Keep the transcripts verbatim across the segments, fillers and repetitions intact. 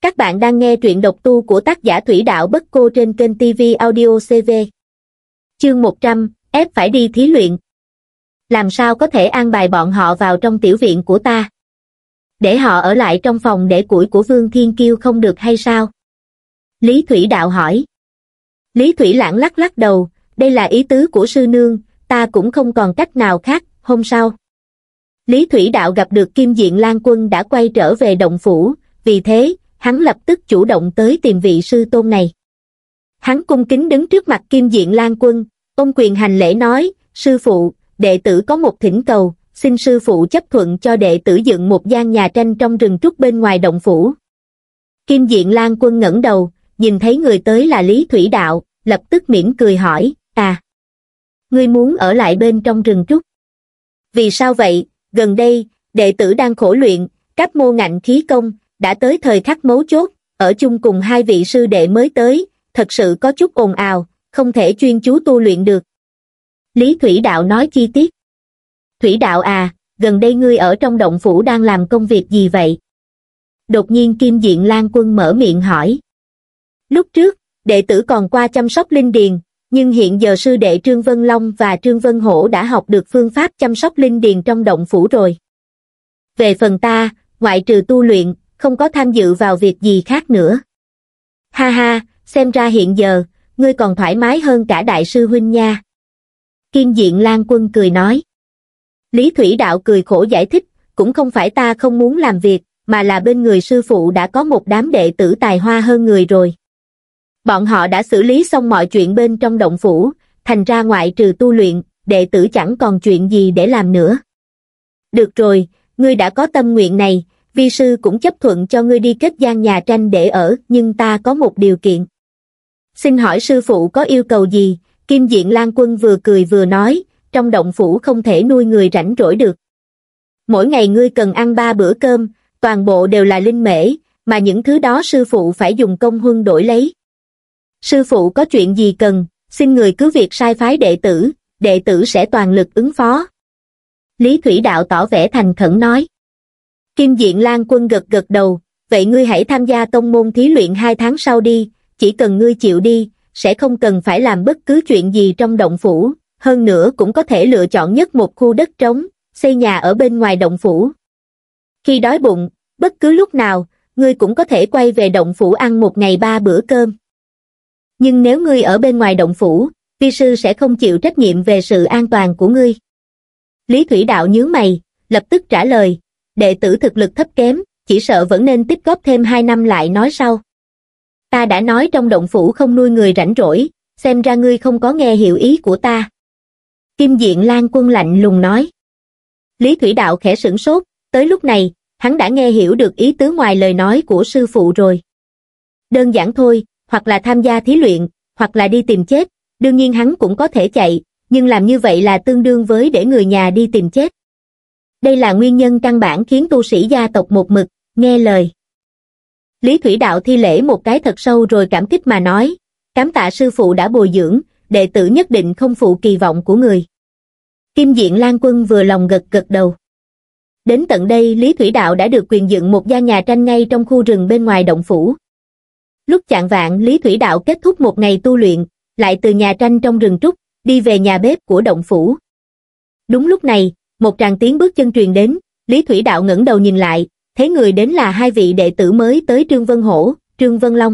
Các bạn đang nghe truyện độc tu của tác giả Thủy Đạo Bất Cô trên kênh ti vi Audio xê vê. Chương một trăm, ép phải đi thí luyện. Làm sao có thể an bài bọn họ vào trong tiểu viện của ta? Để họ ở lại trong phòng để củi của Vương Thiên Kiêu không được hay sao? Lý Thủy Đạo hỏi. Lý Thủy Lãng lắc lắc đầu, đây là ý tứ của sư nương, ta cũng không còn cách nào khác. Hôm sau, Lý Thủy Đạo gặp được Kim Diện Lan Quân đã quay trở về động phủ, vì thế, hắn lập tức chủ động tới tìm vị sư tôn này. Hắn cung kính đứng trước mặt Kim Diện Lan Quân, ôm quyền hành lễ nói, sư phụ, đệ tử có một thỉnh cầu, xin sư phụ chấp thuận cho đệ tử dựng một gian nhà tranh trong rừng trúc bên ngoài động phủ. Kim Diện Lan Quân ngẩng đầu, nhìn thấy người tới là Lý Thủy Đạo, lập tức mỉm cười hỏi, à, ngươi muốn ở lại bên trong rừng trúc? Vì sao vậy? Gần đây, đệ tử đang khổ luyện, các mô ngạnh khí công, đã tới thời khắc mấu chốt, ở chung cùng hai vị sư đệ mới tới, thật sự có chút ồn ào, không thể chuyên chú tu luyện được. Lý Thủy Đạo nói chi tiết. Thủy Đạo à, gần đây ngươi ở trong động phủ đang làm công việc gì vậy? Đột nhiên Kim Diện Lan Quân mở miệng hỏi. Lúc trước, đệ tử còn qua chăm sóc linh điền, nhưng hiện giờ sư đệ Trương Vân Long và Trương Vân Hổ đã học được phương pháp chăm sóc linh điền trong động phủ rồi. Về phần ta, ngoại trừ tu luyện, không có tham dự vào việc gì khác nữa. Ha ha, xem ra hiện giờ, ngươi còn thoải mái hơn cả đại sư huynh nha. Kim Diện Lan Quân cười nói. Lý Thủy Đạo cười khổ giải thích, cũng không phải ta không muốn làm việc, mà là bên người sư phụ đã có một đám đệ tử tài hoa hơn người rồi. Bọn họ đã xử lý xong mọi chuyện bên trong động phủ, thành ra ngoại trừ tu luyện, đệ tử chẳng còn chuyện gì để làm nữa. Được rồi, ngươi đã có tâm nguyện này, vi sư cũng chấp thuận cho ngươi đi kết gian nhà tranh để ở, nhưng ta có một điều kiện. Xin hỏi sư phụ có yêu cầu gì? Kim Diện Lan Quân vừa cười vừa nói, trong động phủ không thể nuôi người rảnh rỗi được. Mỗi ngày ngươi cần ăn ba bữa cơm, toàn bộ đều là linh mễ, mà những thứ đó sư phụ phải dùng công huân đổi lấy. Sư phụ có chuyện gì cần, xin người cứ việc sai phái đệ tử, đệ tử sẽ toàn lực ứng phó. Lý Thủy Đạo tỏ vẻ thành khẩn nói. Kim Diện Lan Quân gật gật đầu, vậy ngươi hãy tham gia tông môn thí luyện hai tháng sau đi, chỉ cần ngươi chịu đi, sẽ không cần phải làm bất cứ chuyện gì trong động phủ, hơn nữa cũng có thể lựa chọn nhất một khu đất trống, xây nhà ở bên ngoài động phủ. Khi đói bụng, bất cứ lúc nào, ngươi cũng có thể quay về động phủ ăn một ngày ba bữa cơm. Nhưng nếu ngươi ở bên ngoài động phủ, vi sư sẽ không chịu trách nhiệm về sự an toàn của ngươi. Lý Thủy Đạo nhướng mày, lập tức trả lời, đệ tử thực lực thấp kém, chỉ sợ vẫn nên tích góp thêm hai năm lại nói sau. Ta đã nói trong động phủ không nuôi người rảnh rỗi, xem ra ngươi không có nghe hiểu ý của ta. Kim Diện Lan Quân lạnh lùng nói. Lý Thủy Đạo khẽ sửng sốt, tới lúc này, hắn đã nghe hiểu được ý tứ ngoài lời nói của sư phụ rồi. Đơn giản thôi, hoặc là tham gia thí luyện, hoặc là đi tìm chết, đương nhiên hắn cũng có thể chạy, nhưng làm như vậy là tương đương với để người nhà đi tìm chết. Đây là nguyên nhân căn bản khiến tu sĩ gia tộc một mực, nghe lời. Lý Thủy Đạo thi lễ một cái thật sâu rồi cảm kích mà nói, cảm tạ sư phụ đã bồi dưỡng, đệ tử nhất định không phụ kỳ vọng của người. Kim Diện Lan Quân vừa lòng gật gật đầu. Đến tận đây Lý Thủy Đạo đã được quyền dựng một gian nhà tranh ngay trong khu rừng bên ngoài động phủ. Lúc chạng vạng Lý Thủy Đạo kết thúc một ngày tu luyện, lại từ nhà tranh trong rừng trúc, đi về nhà bếp của động phủ. Đúng lúc này, một tràng tiếng bước chân truyền đến, Lý Thủy Đạo ngẩng đầu nhìn lại, thấy người đến là hai vị đệ tử mới tới Trương Vân Hổ, Trương Vân Long.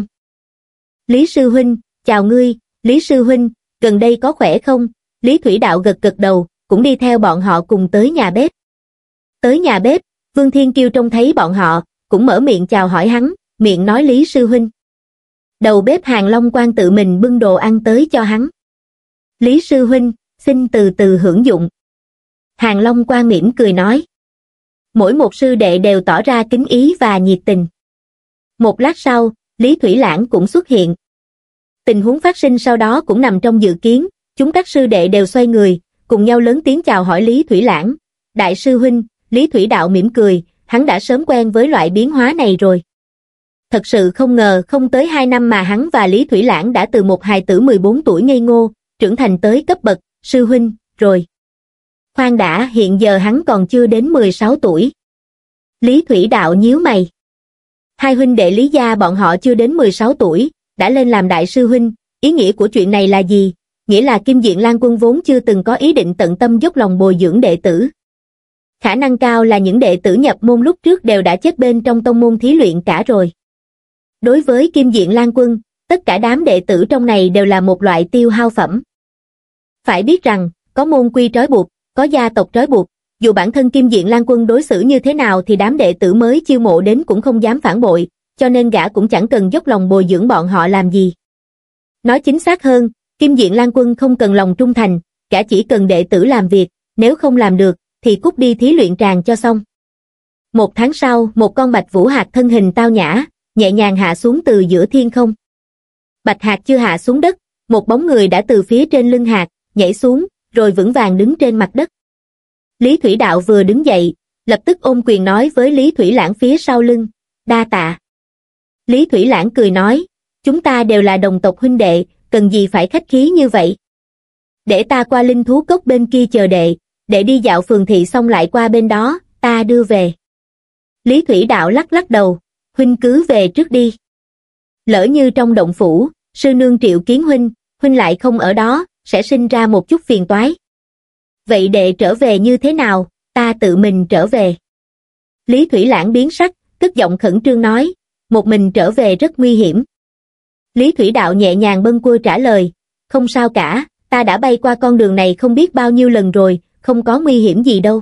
Lý sư huynh, chào ngươi, Lý sư huynh, gần đây có khỏe không? Lý Thủy Đạo gật gật đầu, cũng đi theo bọn họ cùng tới nhà bếp. Tới nhà bếp, Vương Thiên Kiêu trông thấy bọn họ, cũng mở miệng chào hỏi hắn, miệng nói Lý sư huynh. Đầu bếp Hàng Long Quan tự mình bưng đồ ăn tới cho hắn. Lý sư huynh, xin từ từ hưởng dụng. Hàng Long Quan mỉm cười nói. Mỗi một sư đệ đều tỏ ra kính ý và nhiệt tình. Một lát sau, Lý Thủy Lãng cũng xuất hiện. Tình huống phát sinh sau đó cũng nằm trong dự kiến, chúng các sư đệ đều xoay người, cùng nhau lớn tiếng chào hỏi Lý Thủy Lãng. Đại sư huynh, Lý Thủy Đạo mỉm cười, hắn đã sớm quen với loại biến hóa này rồi. Thật sự không ngờ không tới hai năm mà hắn và Lý Thủy Lãng đã từ một hài tử mười bốn tuổi ngây ngô, trưởng thành tới cấp bậc, sư huynh, rồi. Khoan đã, hiện giờ hắn còn chưa đến mười sáu tuổi. Lý Thủy Đạo nhíu mày. Hai huynh đệ Lý gia bọn họ chưa đến mười sáu tuổi, đã lên làm đại sư huynh, ý nghĩa của chuyện này là gì? Nghĩa là Kim Diện Lan Quân vốn chưa từng có ý định tận tâm dốc lòng bồi dưỡng đệ tử. Khả năng cao là những đệ tử nhập môn lúc trước đều đã chết bên trong tông môn thí luyện cả rồi. Đối với Kim Diện Lan Quân, tất cả đám đệ tử trong này đều là một loại tiêu hao phẩm. Phải biết rằng, có môn quy trói buộc, có gia tộc trói buộc, dù bản thân Kim Diện Lan Quân đối xử như thế nào thì đám đệ tử mới chiêu mộ đến cũng không dám phản bội, cho nên gã cũng chẳng cần dốc lòng bồi dưỡng bọn họ làm gì. Nói chính xác hơn, Kim Diện Lan Quân không cần lòng trung thành, gã chỉ cần đệ tử làm việc, nếu không làm được, thì cút đi thí luyện tràng cho xong. Một tháng sau, một con bạch vũ hạc thân hình tao nhã, nhẹ nhàng hạ xuống từ giữa thiên không. Bạch hạc chưa hạ xuống đất, một bóng người đã từ phía trên lưng hạc, nhảy xuống, rồi vững vàng đứng trên mặt đất. Lý Thủy Đạo vừa đứng dậy, lập tức ôm quyền nói với Lý Thủy Lãng phía sau lưng, đa tạ. Lý Thủy Lãng cười nói, chúng ta đều là đồng tộc huynh đệ, cần gì phải khách khí như vậy. Để ta qua linh thú cốc bên kia chờ đệ, đệ đi dạo phường thị xong lại qua bên đó, ta đưa về. Lý Thủy Đạo lắc lắc đầu, huynh cứ về trước đi. Lỡ như trong động phủ, sư nương triệu kiến huynh, huynh lại không ở đó, sẽ sinh ra một chút phiền toái. Vậy đệ trở về như thế nào, ta tự mình trở về. Lý Thủy Lãng biến sắc, tức giọng khẩn trương nói, một mình trở về rất nguy hiểm. Lý Thủy Đạo nhẹ nhàng bâng quơ trả lời, không sao cả, ta đã bay qua con đường này không biết bao nhiêu lần rồi, không có nguy hiểm gì đâu.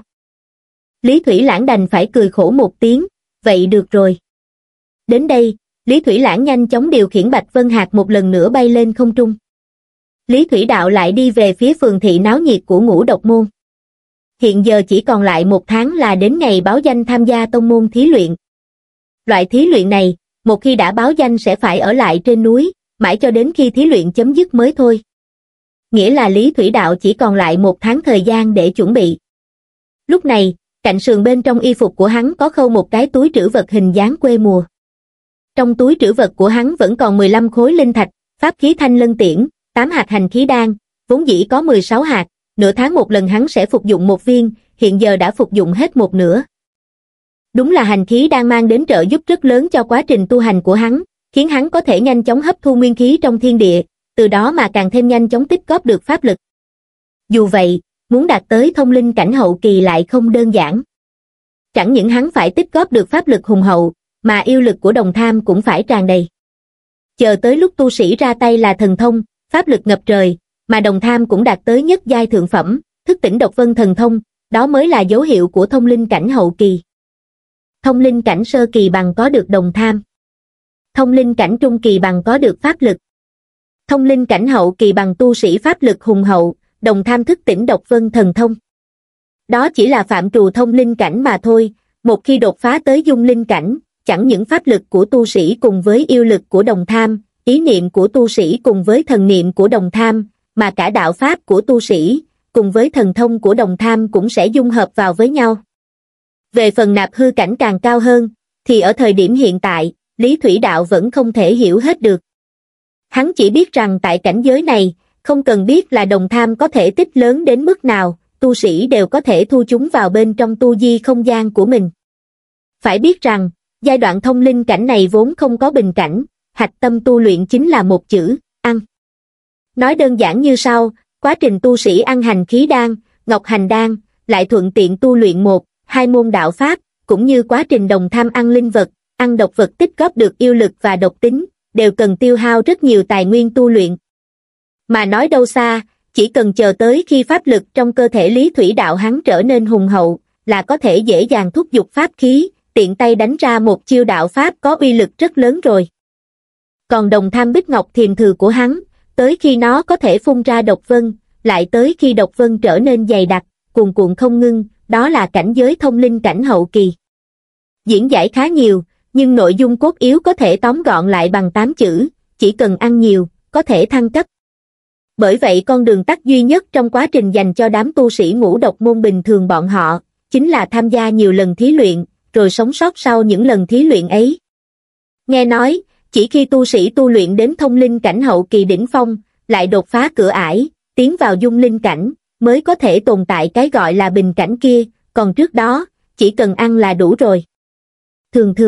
Lý Thủy Lãng đành phải cười khổ một tiếng, vậy được rồi. Đến đây, Lý Thủy Lãng nhanh chóng điều khiển Bạch Vân Hạc một lần nữa bay lên không trung. Lý Thủy Đạo lại đi về phía phường thị náo nhiệt của Ngũ Độc Môn. Hiện giờ chỉ còn lại một tháng là đến ngày báo danh tham gia tông môn thí luyện. Loại thí luyện này, một khi đã báo danh sẽ phải ở lại trên núi, mãi cho đến khi thí luyện chấm dứt mới thôi. Nghĩa là Lý Thủy Đạo chỉ còn lại một tháng thời gian để chuẩn bị. Lúc này, cạnh sườn bên trong y phục của hắn có khâu một cái túi trữ vật hình dáng quê mùa. Trong túi trữ vật của hắn vẫn còn mười lăm khối linh thạch, pháp khí thanh lân tiễn, tám hạt hành khí đan, vốn dĩ có mười sáu hạt, nửa tháng một lần hắn sẽ phục dụng một viên, hiện giờ đã phục dụng hết một nửa. Đúng là hành khí đan mang đến trợ giúp rất lớn cho quá trình tu hành của hắn, khiến hắn có thể nhanh chóng hấp thu nguyên khí trong thiên địa, từ đó mà càng thêm nhanh chóng tích góp được pháp lực. Dù vậy, muốn đạt tới thông linh cảnh hậu kỳ lại không đơn giản. Chẳng những hắn phải tích góp được pháp lực hùng hậu, mà yêu lực của đồng tham cũng phải tràn đầy. Chờ tới lúc tu sĩ ra tay là thần thông, pháp lực ngập trời, mà đồng tham cũng đạt tới nhất giai thượng phẩm, thức tỉnh độc vân thần thông, đó mới là dấu hiệu của thông linh cảnh hậu kỳ. Thông linh cảnh sơ kỳ bằng có được đồng tham. Thông linh cảnh trung kỳ bằng có được pháp lực. Thông linh cảnh hậu kỳ bằng tu sĩ pháp lực hùng hậu, đồng tham thức tỉnh độc vân thần thông. Đó chỉ là phạm trù thông linh cảnh mà thôi, một khi đột phá tới dung linh cảnh, chẳng những pháp lực của tu sĩ cùng với yêu lực của đồng tham, ý niệm của tu sĩ cùng với thần niệm của đồng tham, mà cả đạo pháp của tu sĩ, cùng với thần thông của đồng tham cũng sẽ dung hợp vào với nhau. Về phần nạp hư cảnh càng cao hơn, thì ở thời điểm hiện tại, Lý Thủy Đạo vẫn không thể hiểu hết được. Hắn chỉ biết rằng tại cảnh giới này, không cần biết là đồng tham có thể tích lớn đến mức nào, tu sĩ đều có thể thu chúng vào bên trong tu di không gian của mình. Phải biết rằng, giai đoạn thông linh cảnh này vốn không có bình cảnh, hạch tâm tu luyện chính là một chữ, ăn. Nói đơn giản như sau, quá trình tu sĩ ăn hành khí đan, ngọc hành đan, lại thuận tiện tu luyện một, hai môn đạo pháp, cũng như quá trình đồng tham ăn linh vật, ăn độc vật tích góp được yêu lực và độc tính, đều cần tiêu hao rất nhiều tài nguyên tu luyện. Mà nói đâu xa, chỉ cần chờ tới khi pháp lực trong cơ thể Lý Thủy Đạo hắn trở nên hùng hậu, là có thể dễ dàng thúc giục pháp khí, tiện tay đánh ra một chiêu đạo pháp có uy lực rất lớn rồi. Còn đồng tham bích ngọc thiềm thừ của hắn, tới khi nó có thể phun ra độc vân, lại tới khi độc vân trở nên dày đặc, cuồn cuộn không ngưng, đó là cảnh giới thông linh cảnh hậu kỳ. Diễn giải khá nhiều, nhưng nội dung cốt yếu có thể tóm gọn lại bằng tám chữ, chỉ cần ăn nhiều, có thể thăng cấp. Bởi vậy con đường tắt duy nhất trong quá trình dành cho đám tu sĩ ngũ độc môn bình thường bọn họ, chính là tham gia nhiều lần thí luyện, rồi sống sót sau những lần thí luyện ấy. Nghe nói, chỉ khi tu sĩ tu luyện đến thông linh cảnh hậu kỳ đỉnh phong, lại đột phá cửa ải, tiến vào dung linh cảnh, mới có thể tồn tại cái gọi là bình cảnh kia, còn trước đó, chỉ cần ăn là đủ rồi. Thường thường,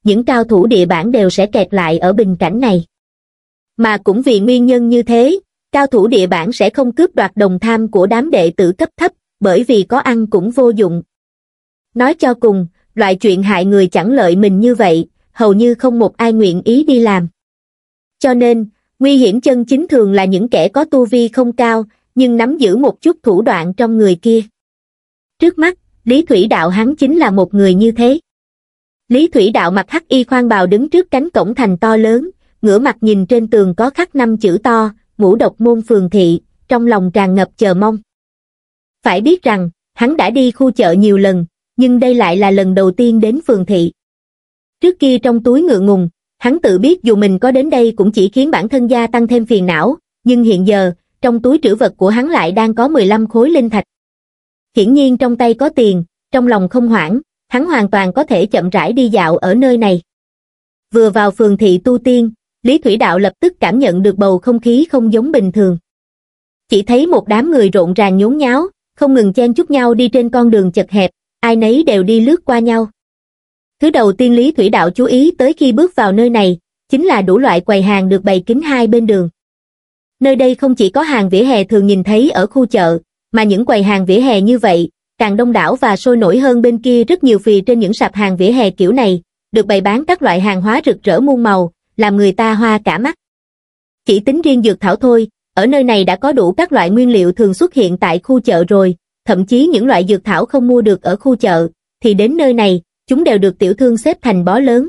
những cao thủ địa bản đều sẽ kẹt lại ở bình cảnh này. Mà cũng vì nguyên nhân như thế, cao thủ địa bản sẽ không cướp đoạt đồng tham của đám đệ tử cấp thấp, bởi vì có ăn cũng vô dụng. Nói cho cùng, loại chuyện hại người chẳng lợi mình như vậy, hầu như không một ai nguyện ý đi làm. Cho nên, nguy hiểm chân chính thường là những kẻ có tu vi không cao, nhưng nắm giữ một chút thủ đoạn trong người kia. Trước mắt, Lý Thủy Đạo hắn chính là một người như thế. Lý Thủy Đạo mặc hắc y khoan bào đứng trước cánh cổng thành to lớn, ngửa mặt nhìn trên tường có khắc năm chữ to, Ngũ Độc Môn Phường Thị, trong lòng tràn ngập chờ mong. Phải biết rằng, hắn đã đi khu chợ nhiều lần, nhưng đây lại là lần đầu tiên đến phường thị. Trước kia trong túi ngượng ngùng, hắn tự biết dù mình có đến đây cũng chỉ khiến bản thân gia tăng thêm phiền não, nhưng hiện giờ, trong túi trữ vật của hắn lại đang có mười lăm khối linh thạch. Hiển nhiên trong tay có tiền, trong lòng không hoảng, hắn hoàn toàn có thể chậm rãi đi dạo ở nơi này. Vừa vào phường thị tu tiên, Lý Thủy Đạo lập tức cảm nhận được bầu không khí không giống bình thường. Chỉ thấy một đám người rộn ràng nhốn nháo, không ngừng chen chúc nhau đi trên con đường chật hẹp, ai nấy đều đi lướt qua nhau. Thứ đầu tiên Lý Thủy Đạo chú ý tới khi bước vào nơi này, chính là đủ loại quầy hàng được bày kín hai bên đường. Nơi đây không chỉ có hàng vỉa hè thường nhìn thấy ở khu chợ, mà những quầy hàng vỉa hè như vậy, càng đông đảo và sôi nổi hơn bên kia rất nhiều vì trên những sạp hàng vỉa hè kiểu này, được bày bán các loại hàng hóa rực rỡ muôn màu, làm người ta hoa cả mắt. Chỉ tính riêng dược thảo thôi, ở nơi này đã có đủ các loại nguyên liệu thường xuất hiện tại khu chợ rồi, thậm chí những loại dược thảo không mua được ở khu chợ, thì đến nơi này, chúng đều được tiểu thương xếp thành bó lớn.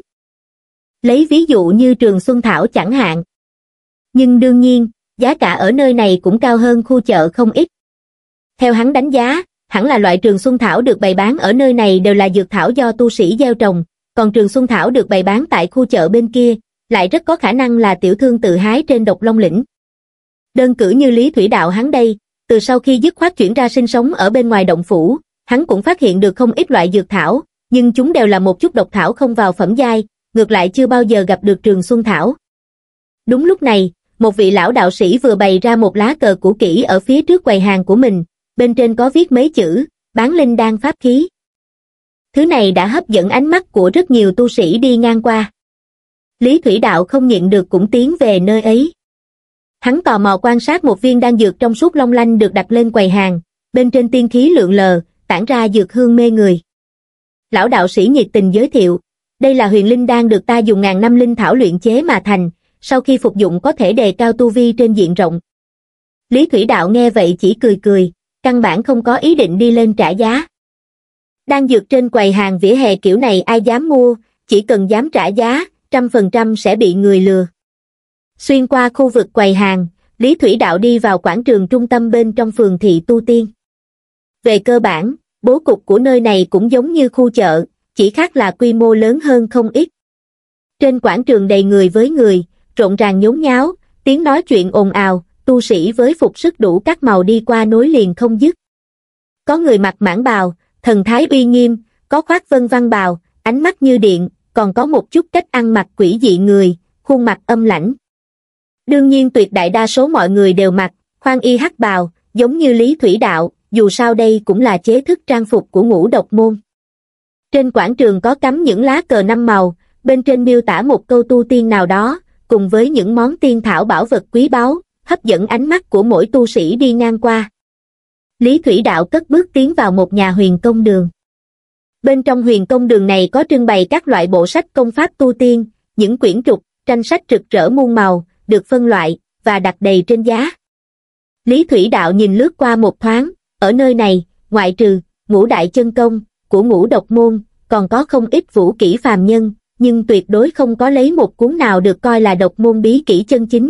Lấy ví dụ như Trường Xuân Thảo chẳng hạn. Nhưng đương nhiên, giá cả ở nơi này cũng cao hơn khu chợ không ít. Theo hắn đánh giá, hẳn là loại Trường Xuân Thảo được bày bán ở nơi này đều là dược thảo do tu sĩ gieo trồng, còn Trường Xuân Thảo được bày bán tại khu chợ bên kia, lại rất có khả năng là tiểu thương tự hái trên Độc Long Lĩnh. Đơn cử như Lý Thủy Đạo hắn đây, từ sau khi dứt khoát chuyển ra sinh sống ở bên ngoài động phủ, hắn cũng phát hiện được không ít loại dược thảo, nhưng chúng đều là một chút độc thảo không vào phẩm giai, ngược lại chưa bao giờ gặp được Trường Xuân Thảo. Đúng lúc này, một vị lão đạo sĩ vừa bày ra một lá cờ cũ kỹ ở phía trước quầy hàng của mình, bên trên có viết mấy chữ, bán linh đan pháp khí. Thứ này đã hấp dẫn ánh mắt của rất nhiều tu sĩ đi ngang qua. Lý Thủy Đạo không nhịn được cũng tiến về nơi ấy. Hắn tò mò quan sát một viên đan dược trong suốt long lanh được đặt lên quầy hàng, bên trên tiên khí lượn lờ, tản ra dược hương mê người. Lão đạo sĩ nhiệt tình giới thiệu, đây là huyền linh đan được ta dùng ngàn năm linh thảo luyện chế mà thành, sau khi phục dụng có thể đề cao tu vi trên diện rộng. Lý Thủy Đạo nghe vậy chỉ cười cười, căn bản không có ý định đi lên trả giá. Đan dược trên quầy hàng vỉa hè kiểu này ai dám mua, chỉ cần dám trả giá, trăm phần trăm sẽ bị người lừa. Xuyên qua khu vực quầy hàng, Lý Thủy Đạo đi vào quảng trường trung tâm bên trong phường thị tu tiên. Về cơ bản, bố cục của nơi này cũng giống như khu chợ, chỉ khác là quy mô lớn hơn không ít. Trên quảng trường đầy người với người, rộn ràng nhốn nháo, tiếng nói chuyện ồn ào, tu sĩ với phục sức đủ các màu đi qua nối liền không dứt. Có người mặc mãng bào, thần thái uy nghiêm, có khoác vân văn bào, ánh mắt như điện, còn có một chút cách ăn mặc quỷ dị người, khuôn mặt âm lãnh. Đương nhiên tuyệt đại đa số mọi người đều mặc khoan y hắc bào, giống như Lý Thủy Đạo, dù sao đây cũng là chế thức trang phục của Ngũ Độc Môn. Trên quảng trường có cắm những lá cờ năm màu, bên trên miêu tả một câu tu tiên nào đó, cùng với những món tiên thảo bảo vật quý báu, hấp dẫn ánh mắt của mỗi tu sĩ đi ngang qua. Lý Thủy Đạo cất bước tiến vào một nhà huyền công đường. Bên trong huyền công đường này có trưng bày các loại bộ sách công pháp tu tiên, những quyển trục, tranh sách rực rỡ muôn màu, được phân loại, và đặt đầy trên giá. Lý Thủy Đạo nhìn lướt qua một thoáng, ở nơi này, ngoại trừ Ngũ Đại Chân Công của Ngũ Độc Môn, còn có không ít vũ kỹ phàm nhân, nhưng tuyệt đối không có lấy một cuốn nào được coi là độc môn bí kỹ chân chính.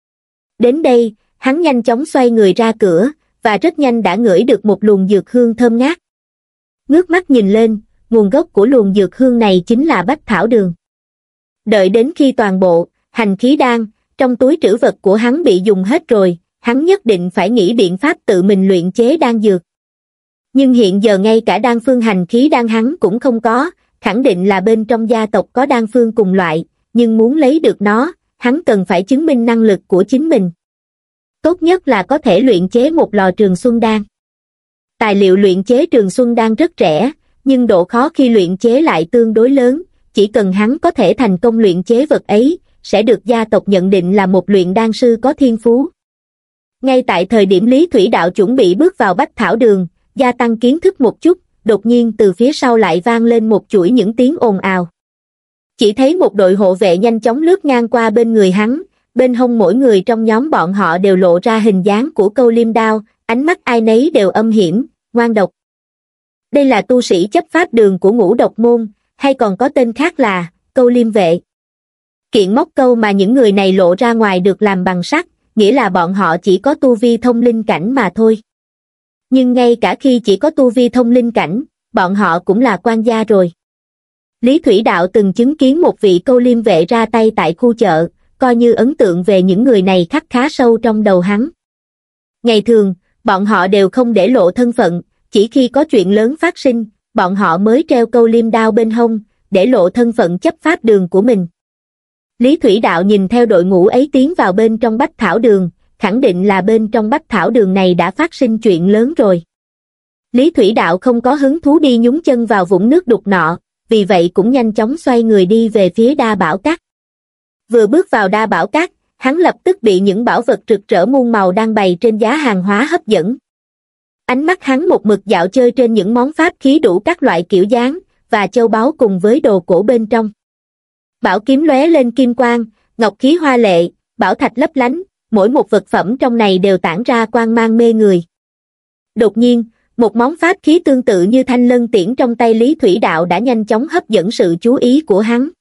Đến đây, hắn nhanh chóng xoay người ra cửa, và rất nhanh đã ngửi được một luồng dược hương thơm ngát. Ngước mắt nhìn lên, nguồn gốc của luồng dược hương này chính là Bách Thảo Đường. Đợi đến khi toàn bộ hành khí đan trong túi trữ vật của hắn bị dùng hết rồi, hắn nhất định phải nghĩ biện pháp tự mình luyện chế đan dược. Nhưng hiện giờ ngay cả đan phương hành khí đan hắn cũng không có, khẳng định là bên trong gia tộc có đan phương cùng loại, nhưng muốn lấy được nó, hắn cần phải chứng minh năng lực của chính mình. Tốt nhất là có thể luyện chế một lò Trường Xuân đan. Tài liệu luyện chế Trường Xuân đan rất rẻ, nhưng độ khó khi luyện chế lại tương đối lớn, chỉ cần hắn có thể thành công luyện chế vật ấy, sẽ được gia tộc nhận định là một luyện đan sư có thiên phú. Ngay tại thời điểm Lý Thủy Đạo chuẩn bị bước vào Bách Thảo Đường, gia tăng kiến thức một chút, đột nhiên từ phía sau lại vang lên một chuỗi những tiếng ồn ào. Chỉ thấy một đội hộ vệ nhanh chóng lướt ngang qua bên người hắn, bên hông mỗi người trong nhóm bọn họ đều lộ ra hình dáng của câu liêm đao, ánh mắt ai nấy đều âm hiểm, ngoan độc. Đây là tu sĩ chấp pháp đường của Ngũ Độc Môn, hay còn có tên khác là câu liêm vệ. Kiện móc câu mà những người này lộ ra ngoài được làm bằng sắt, nghĩa là bọn họ chỉ có tu vi thông linh cảnh mà thôi. Nhưng ngay cả khi chỉ có tu vi thông linh cảnh, bọn họ cũng là quan gia rồi. Lý Thủy Đạo từng chứng kiến một vị câu liêm vệ ra tay tại khu chợ, coi như ấn tượng về những người này khắc khá sâu trong đầu hắn. Ngày thường, bọn họ đều không để lộ thân phận, chỉ khi có chuyện lớn phát sinh, bọn họ mới treo câu liêm đao bên hông, để lộ thân phận chấp pháp đường của mình. Lý Thủy Đạo nhìn theo đội ngũ ấy tiến vào bên trong Bách Thảo Đường, khẳng định là bên trong Bách Thảo Đường này đã phát sinh chuyện lớn rồi. Lý Thủy Đạo không có hứng thú đi nhúng chân vào vũng nước đục nọ, vì vậy cũng nhanh chóng xoay người đi về phía Đa Bảo Các. Vừa bước vào Đa Bảo Các, hắn lập tức bị những bảo vật rực rỡ muôn màu đang bày trên giá hàng hóa hấp dẫn. Ánh mắt hắn một mực dạo chơi trên những món pháp khí đủ các loại kiểu dáng, và châu báu cùng với đồ cổ bên trong. Bảo kiếm lóe lên kim quang, ngọc khí hoa lệ, bảo thạch lấp lánh, mỗi một vật phẩm trong này đều tản ra quang mang mê người. Đột nhiên, một món pháp khí tương tự như thanh lân tiễn trong tay Lý Thủy Đạo đã nhanh chóng hấp dẫn sự chú ý của hắn.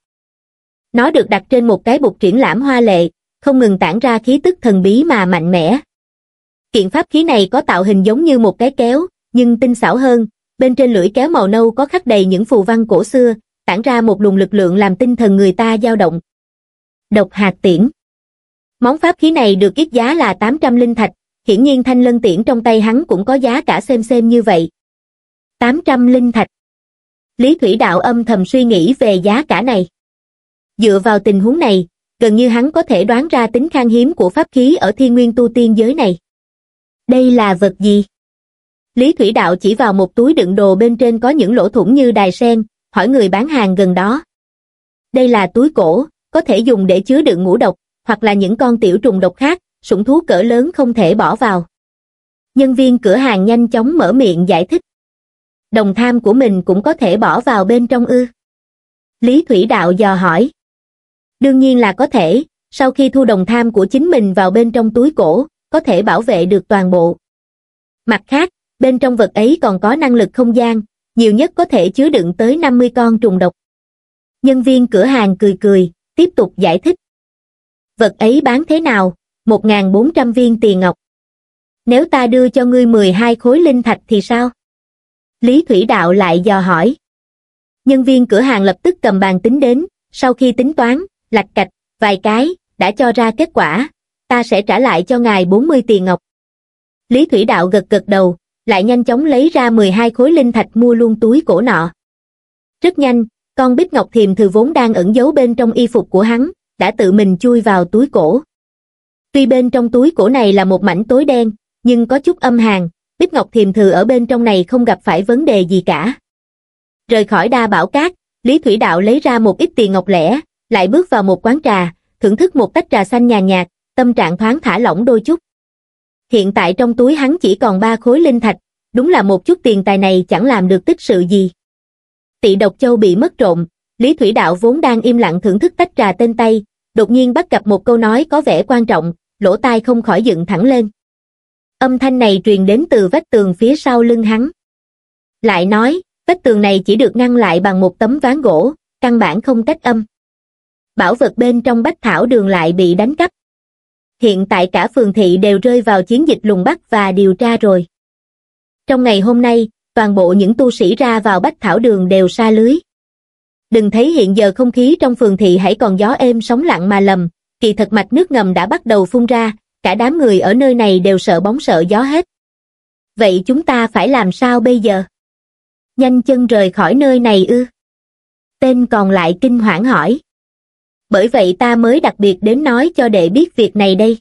Nó được đặt trên một cái bục triển lãm hoa lệ, không ngừng tản ra khí tức thần bí mà mạnh mẽ. Kiện pháp khí này có tạo hình giống như một cái kéo, nhưng tinh xảo hơn, bên trên lưỡi kéo màu nâu có khắc đầy những phù văn cổ xưa, tản ra một luồng lực lượng làm tinh thần người ta dao động. Độc hạt tiễn. Món pháp khí này được kiết giá là tám trăm linh thạch, hiển nhiên thanh lân tiễn trong tay hắn cũng có giá cả xem xem như vậy. tám trăm linh thạch. Lý Thủy Đạo âm thầm suy nghĩ về giá cả này. Dựa vào tình huống này, gần như hắn có thể đoán ra tính khan hiếm của pháp khí ở Thiên Nguyên tu tiên giới này. Đây là vật gì? Lý Thủy Đạo chỉ vào một túi đựng đồ bên trên có những lỗ thủng như đài sen, hỏi người bán hàng gần đó. Đây là túi cổ, có thể dùng để chứa đựng ngũ độc, hoặc là những con tiểu trùng độc khác, sủng thú cỡ lớn không thể bỏ vào. Nhân viên cửa hàng nhanh chóng mở miệng giải thích. Đồng tham của mình cũng có thể bỏ vào bên trong ư? Lý Thủy Đạo dò hỏi. Đương nhiên là có thể, sau khi thu đồng tham của chính mình vào bên trong túi cổ, có thể bảo vệ được toàn bộ. Mặt khác, bên trong vật ấy còn có năng lực không gian, nhiều nhất có thể chứa đựng tới năm mươi con trùng độc. Nhân viên cửa hàng cười cười, tiếp tục giải thích. Vật ấy bán thế nào? một nghìn bốn trăm viên tiền ngọc. Nếu ta đưa cho ngươi mười hai khối linh thạch thì sao? Lý Thủy Đạo lại dò hỏi. Nhân viên cửa hàng lập tức cầm bàn tính đến, sau khi tính toán, lạch cạch, vài cái, đã cho ra kết quả, ta sẽ trả lại cho ngài bốn mươi tiền ngọc. Lý Thủy Đạo gật gật đầu, lại nhanh chóng lấy ra mười hai khối linh thạch mua luôn túi cổ nọ. Rất nhanh, con bích ngọc thiềm thừ vốn đang ẩn giấu bên trong y phục của hắn, đã tự mình chui vào túi cổ. Tuy bên trong túi cổ này là một mảnh tối đen, nhưng có chút âm hàn, bích ngọc thiềm thừ ở bên trong này không gặp phải vấn đề gì cả. Rời khỏi Đa Bảo Các, Lý Thủy Đạo lấy ra một ít tiền ngọc lẻ, lại bước vào một quán trà, thưởng thức một tách trà xanh nhàn nhạt, tâm trạng thoáng thả lỏng đôi chút. Hiện tại trong túi hắn chỉ còn ba khối linh thạch, đúng là một chút tiền tài này chẳng làm được tích sự gì. Tị độc châu bị mất trộm, Lý Thủy Đạo vốn đang im lặng thưởng thức tách trà tên tay, đột nhiên bắt gặp một câu nói có vẻ quan trọng, lỗ tai không khỏi dựng thẳng lên. Âm thanh này truyền đến từ vách tường phía sau lưng hắn. Lại nói, vách tường này chỉ được ngăn lại bằng một tấm ván gỗ, căn bản không cách âm. Bảo vật bên trong Bách Thảo Đường lại bị đánh cắp. Hiện tại cả phường thị đều rơi vào chiến dịch lùng bắt và điều tra rồi. Trong ngày hôm nay, toàn bộ những tu sĩ ra vào Bách Thảo Đường đều sa lưới. Đừng thấy hiện giờ không khí trong phường thị hãy còn gió êm sóng lặng mà lầm, kỳ thật mạch nước ngầm đã bắt đầu phun ra, cả đám người ở nơi này đều sợ bóng sợ gió hết. Vậy chúng ta phải làm sao bây giờ? Nhanh chân rời khỏi nơi này ư? Tên còn lại kinh hoảng hỏi. Bởi vậy ta mới đặc biệt đến nói cho đệ biết việc này đây.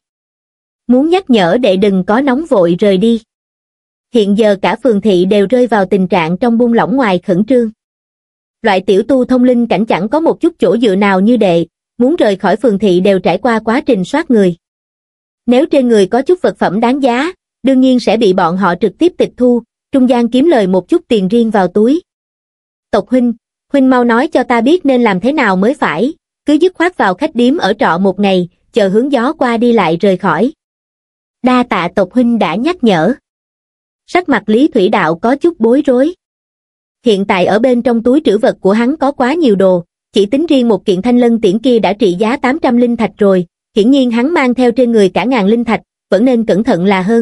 Muốn nhắc nhở đệ đừng có nóng vội rời đi. Hiện giờ cả phường thị đều rơi vào tình trạng trong buông lỏng ngoài khẩn trương. Loại tiểu tu thông linh cảnh chẳng có một chút chỗ dựa nào như đệ, muốn rời khỏi phường thị đều trải qua quá trình soát người. Nếu trên người có chút vật phẩm đáng giá, đương nhiên sẽ bị bọn họ trực tiếp tịch thu, trung gian kiếm lời một chút tiền riêng vào túi. Tộc huynh, huynh mau nói cho ta biết nên làm thế nào mới phải, cứ dứt khoát vào khách điếm ở trọ một ngày, chờ hướng gió qua đi lại rời khỏi. Đa tạ tộc huynh đã nhắc nhở. Sắc mặt Lý Thủy Đạo có chút bối rối. Hiện tại ở bên trong túi trữ vật của hắn có quá nhiều đồ, chỉ tính riêng một kiện thanh lân tiễn kia đã trị giá tám trăm linh thạch rồi, hiển nhiên hắn mang theo trên người cả ngàn linh thạch, vẫn nên cẩn thận là hơn.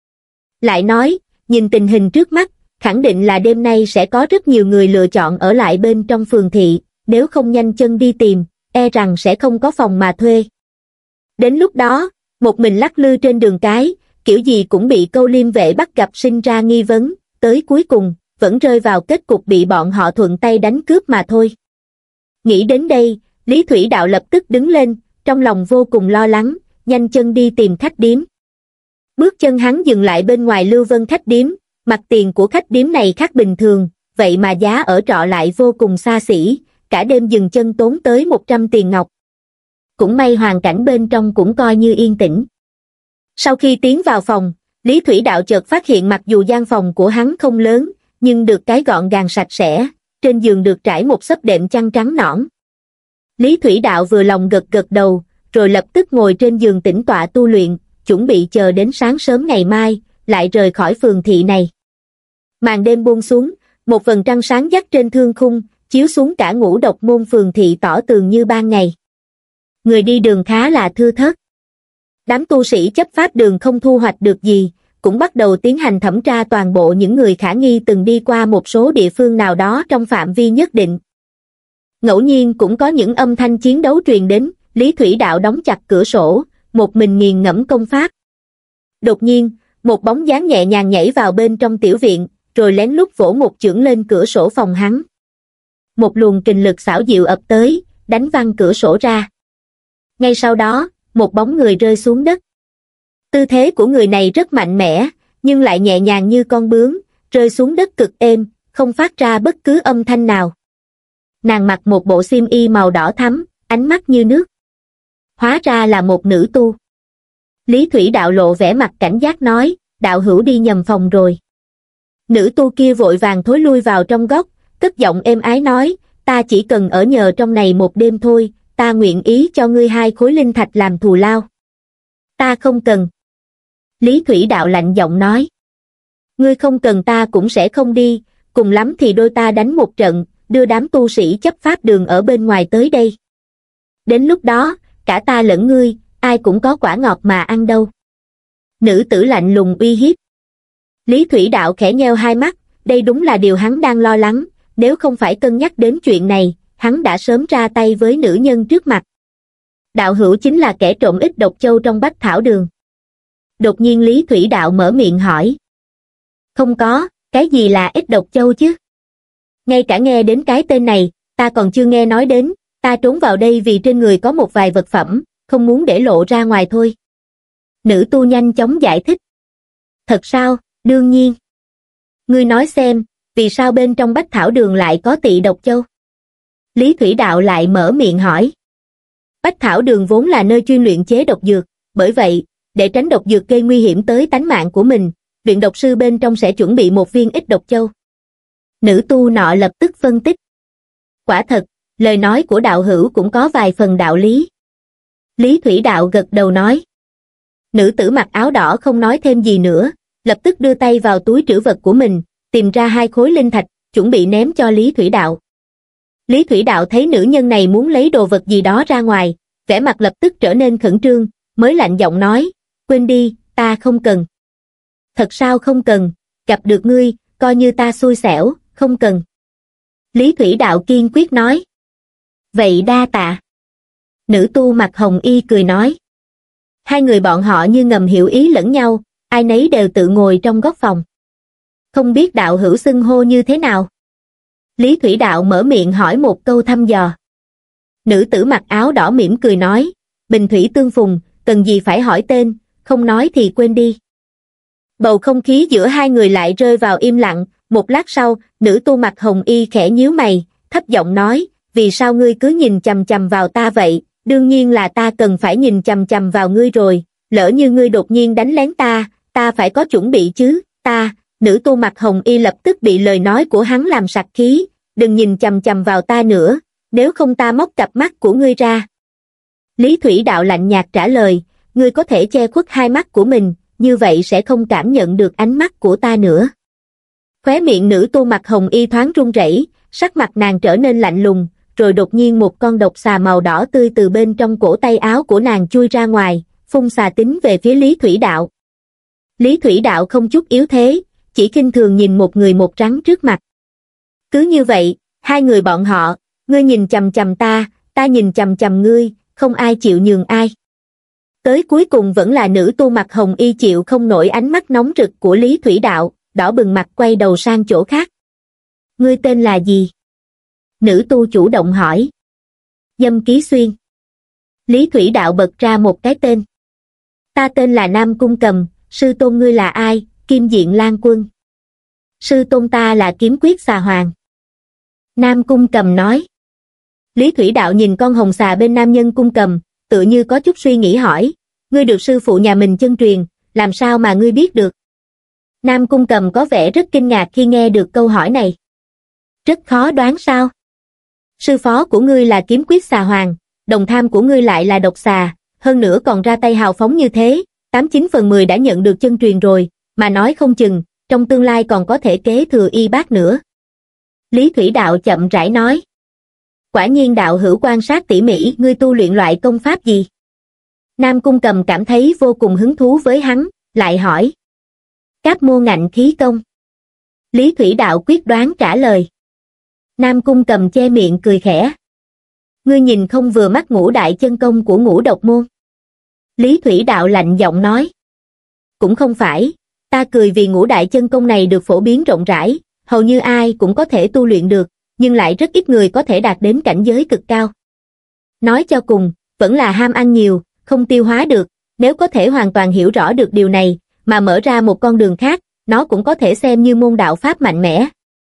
Lại nói, nhìn tình hình trước mắt, khẳng định là đêm nay sẽ có rất nhiều người lựa chọn ở lại bên trong phường thị, nếu không nhanh chân đi tìm, e rằng sẽ không có phòng mà thuê. Đến lúc đó, một mình lắc lư trên đường cái, kiểu gì cũng bị câu liêm vệ bắt gặp sinh ra nghi vấn, tới cuối cùng, vẫn rơi vào kết cục bị bọn họ thuận tay đánh cướp mà thôi. Nghĩ đến đây, Lý Thủy Đạo lập tức đứng lên, trong lòng vô cùng lo lắng, nhanh chân đi tìm khách điếm. Bước chân hắn dừng lại bên ngoài Lưu Vân khách điếm, mặt tiền của khách điếm này khác bình thường, vậy mà giá ở trọ lại vô cùng xa xỉ, cả đêm dừng chân tốn tới một trăm tiền ngọc. Cũng may hoàn cảnh bên trong cũng coi như yên tĩnh. Sau khi tiến vào phòng, Lý Thủy Đạo chợt phát hiện mặc dù gian phòng của hắn không lớn, nhưng được cái gọn gàng sạch sẽ, trên giường được trải một xấp đệm chăn trắng nõn. Lý Thủy Đạo vừa lòng gật gật đầu, rồi lập tức ngồi trên giường tĩnh tọa tu luyện, chuẩn bị chờ đến sáng sớm ngày mai, lại rời khỏi phường thị này. Màn đêm buông xuống, một vầng trăng sáng dắt trên thương khung, chiếu xuống cả ngũ độc môn phường thị tỏ tường như ban ngày. Người đi đường khá là thưa thớt. Đám tu sĩ chấp pháp đường không thu hoạch được gì, cũng bắt đầu tiến hành thẩm tra toàn bộ những người khả nghi từng đi qua một số địa phương nào đó trong phạm vi nhất định. Ngẫu nhiên cũng có những âm thanh chiến đấu truyền đến, Lý Thủy Đạo đóng chặt cửa sổ, một mình nghiền ngẫm công pháp. Đột nhiên, một bóng dáng nhẹ nhàng nhảy vào bên trong tiểu viện, rồi lén lút vỗ một chưởng lên cửa sổ phòng hắn. Một luồng kình lực xảo diệu ập tới, đánh văng cửa sổ ra. Ngay sau đó, một bóng người rơi xuống đất. Tư thế của người này rất mạnh mẽ, nhưng lại nhẹ nhàng như con bướm, rơi xuống đất cực êm, không phát ra bất cứ âm thanh nào. Nàng mặc một bộ xiêm y màu đỏ thắm, ánh mắt như nước. Hóa ra là một nữ tu. Lý Thủy Đạo lộ vẻ mặt cảnh giác nói, đạo hữu đi nhầm phòng rồi. Nữ tu kia vội vàng thối lui vào trong góc, cất giọng êm ái nói, ta chỉ cần ở nhờ trong này một đêm thôi, ta nguyện ý cho ngươi hai khối linh thạch làm thù lao. Ta không cần. Lý Thủy Đạo lạnh giọng nói. Ngươi không cần ta cũng sẽ không đi, cùng lắm thì đôi ta đánh một trận, đưa đám tu sĩ chấp pháp đường ở bên ngoài tới đây. Đến lúc đó, cả ta lẫn ngươi, ai cũng có quả ngọt mà ăn đâu. Nữ tử lạnh lùng uy hiếp. Lý Thủy Đạo khẽ nheo hai mắt, đây đúng là điều hắn đang lo lắng, nếu không phải cân nhắc đến chuyện này, hắn đã sớm ra tay với nữ nhân trước mặt. Đạo hữu chính là kẻ trộm ít độc châu trong Bách Thảo Đường. Đột nhiên Lý Thủy Đạo mở miệng hỏi. Không có, cái gì là ít độc châu chứ? Ngay cả nghe đến cái tên này, ta còn chưa nghe nói đến, ta trốn vào đây vì trên người có một vài vật phẩm, không muốn để lộ ra ngoài thôi. Nữ tu nhanh chóng giải thích. Thật sao, đương nhiên. Ngươi nói xem, vì sao bên trong Bách Thảo Đường lại có tị độc châu? Lý Thủy Đạo lại mở miệng hỏi. Bách Thảo Đường vốn là nơi chuyên luyện chế độc dược, bởi vậy, để tránh độc dược gây nguy hiểm tới tánh mạng của mình, luyện độc sư bên trong sẽ chuẩn bị một viên ít độc châu. Nữ tu nọ lập tức phân tích. Quả thật, lời nói của đạo hữu cũng có vài phần đạo lý. Lý Thủy Đạo gật đầu nói. Nữ tử mặc áo đỏ không nói thêm gì nữa, lập tức đưa tay vào túi trữ vật của mình, tìm ra hai khối linh thạch, chuẩn bị ném cho Lý Thủy Đạo. Lý Thủy Đạo thấy nữ nhân này muốn lấy đồ vật gì đó ra ngoài, vẻ mặt lập tức trở nên khẩn trương, mới lạnh giọng nói, quên đi, ta không cần. Thật sao không cần, gặp được ngươi, coi như ta xui xẻo, không cần. Lý Thủy Đạo kiên quyết nói. Vậy đa tạ. Nữ tu mặc hồng y cười nói. Hai người bọn họ như ngầm hiểu ý lẫn nhau, ai nấy đều tự ngồi trong góc phòng. Không biết đạo hữu xưng hô như thế nào? Lý Thủy Đạo mở miệng hỏi một câu thăm dò. Nữ tử mặc áo đỏ mỉm cười nói, bình thủy tương phùng, cần gì phải hỏi tên, không nói thì quên đi. Bầu không khí giữa hai người lại rơi vào im lặng, một lát sau, nữ tu mặc hồng y khẽ nhíu mày, thấp thấp giọng nói, vì sao ngươi cứ nhìn chằm chằm vào ta vậy? Đương nhiên là ta cần phải nhìn chằm chằm vào ngươi rồi, lỡ như ngươi đột nhiên đánh lén ta, ta phải có chuẩn bị chứ, ta, nữ tu mặc hồng y lập tức bị lời nói của hắn làm sặc khí, đừng nhìn chằm chằm vào ta nữa, nếu không ta móc cặp mắt của ngươi ra. Lý Thủy Đạo lạnh nhạt trả lời, ngươi có thể che khuất hai mắt của mình, như vậy sẽ không cảm nhận được ánh mắt của ta nữa. Khóe miệng nữ tu mặc hồng y thoáng run rẩy, sắc mặt nàng trở nên lạnh lùng, rồi đột nhiên một con độc xà màu đỏ tươi từ bên trong cổ tay áo của nàng chui ra ngoài, phun xà tính về phía Lý Thủy Đạo. Lý Thủy Đạo không chút yếu thế, chỉ khinh thường nhìn một người một trắng trước mặt. Cứ như vậy, hai người bọn họ, ngươi nhìn chằm chằm ta, ta nhìn chằm chằm ngươi, không ai chịu nhường ai. Tới cuối cùng vẫn là nữ tu mặc hồng y chịu không nổi ánh mắt nóng rực của Lý Thủy Đạo, đỏ bừng mặt quay đầu sang chỗ khác. Ngươi tên là gì? Nữ tu chủ động hỏi. Dâm Ký Xuyên. Lý Thủy Đạo bật ra một cái tên. Ta tên là Nam Cung Cầm, sư tôn ngươi là ai? Kim Diện Lan Quân. Sư tôn ta là Kiếm Quyết Xà Hoàng. Nam Cung Cầm nói. Lý Thủy Đạo nhìn con hồng xà bên nam nhân Cung Cầm, tự như có chút suy nghĩ hỏi, ngươi được sư phụ nhà mình chân truyền, làm sao mà ngươi biết được? Nam Cung Cầm có vẻ rất kinh ngạc khi nghe được câu hỏi này. Rất khó đoán sao? Sư phó của ngươi là Kiếm Quyết Xà Hoàng, đồng tham của ngươi lại là độc xà, hơn nữa còn ra tay hào phóng như thế, tám chín phần mười đã nhận được chân truyền rồi, mà nói không chừng, trong tương lai còn có thể kế thừa y bác nữa. Lý Thủy Đạo chậm rãi nói. Quả nhiên đạo hữu quan sát tỉ mỉ, ngươi tu luyện loại công pháp gì? Nam Cung Cầm cảm thấy vô cùng hứng thú với hắn, lại hỏi. Cáp mô ngạnh khí công. Lý Thủy Đạo quyết đoán trả lời. Nam Cung Cầm che miệng cười khẽ. Ngươi nhìn không vừa mắt ngũ đại chân công của ngũ độc môn. Lý Thủy Đạo lạnh giọng nói. Cũng không phải, ta cười vì ngũ đại chân công này được phổ biến rộng rãi, hầu như ai cũng có thể tu luyện được, nhưng lại rất ít người có thể đạt đến cảnh giới cực cao. Nói cho cùng, vẫn là ham ăn nhiều, không tiêu hóa được, nếu có thể hoàn toàn hiểu rõ được điều này, mà mở ra một con đường khác, nó cũng có thể xem như môn đạo pháp mạnh mẽ.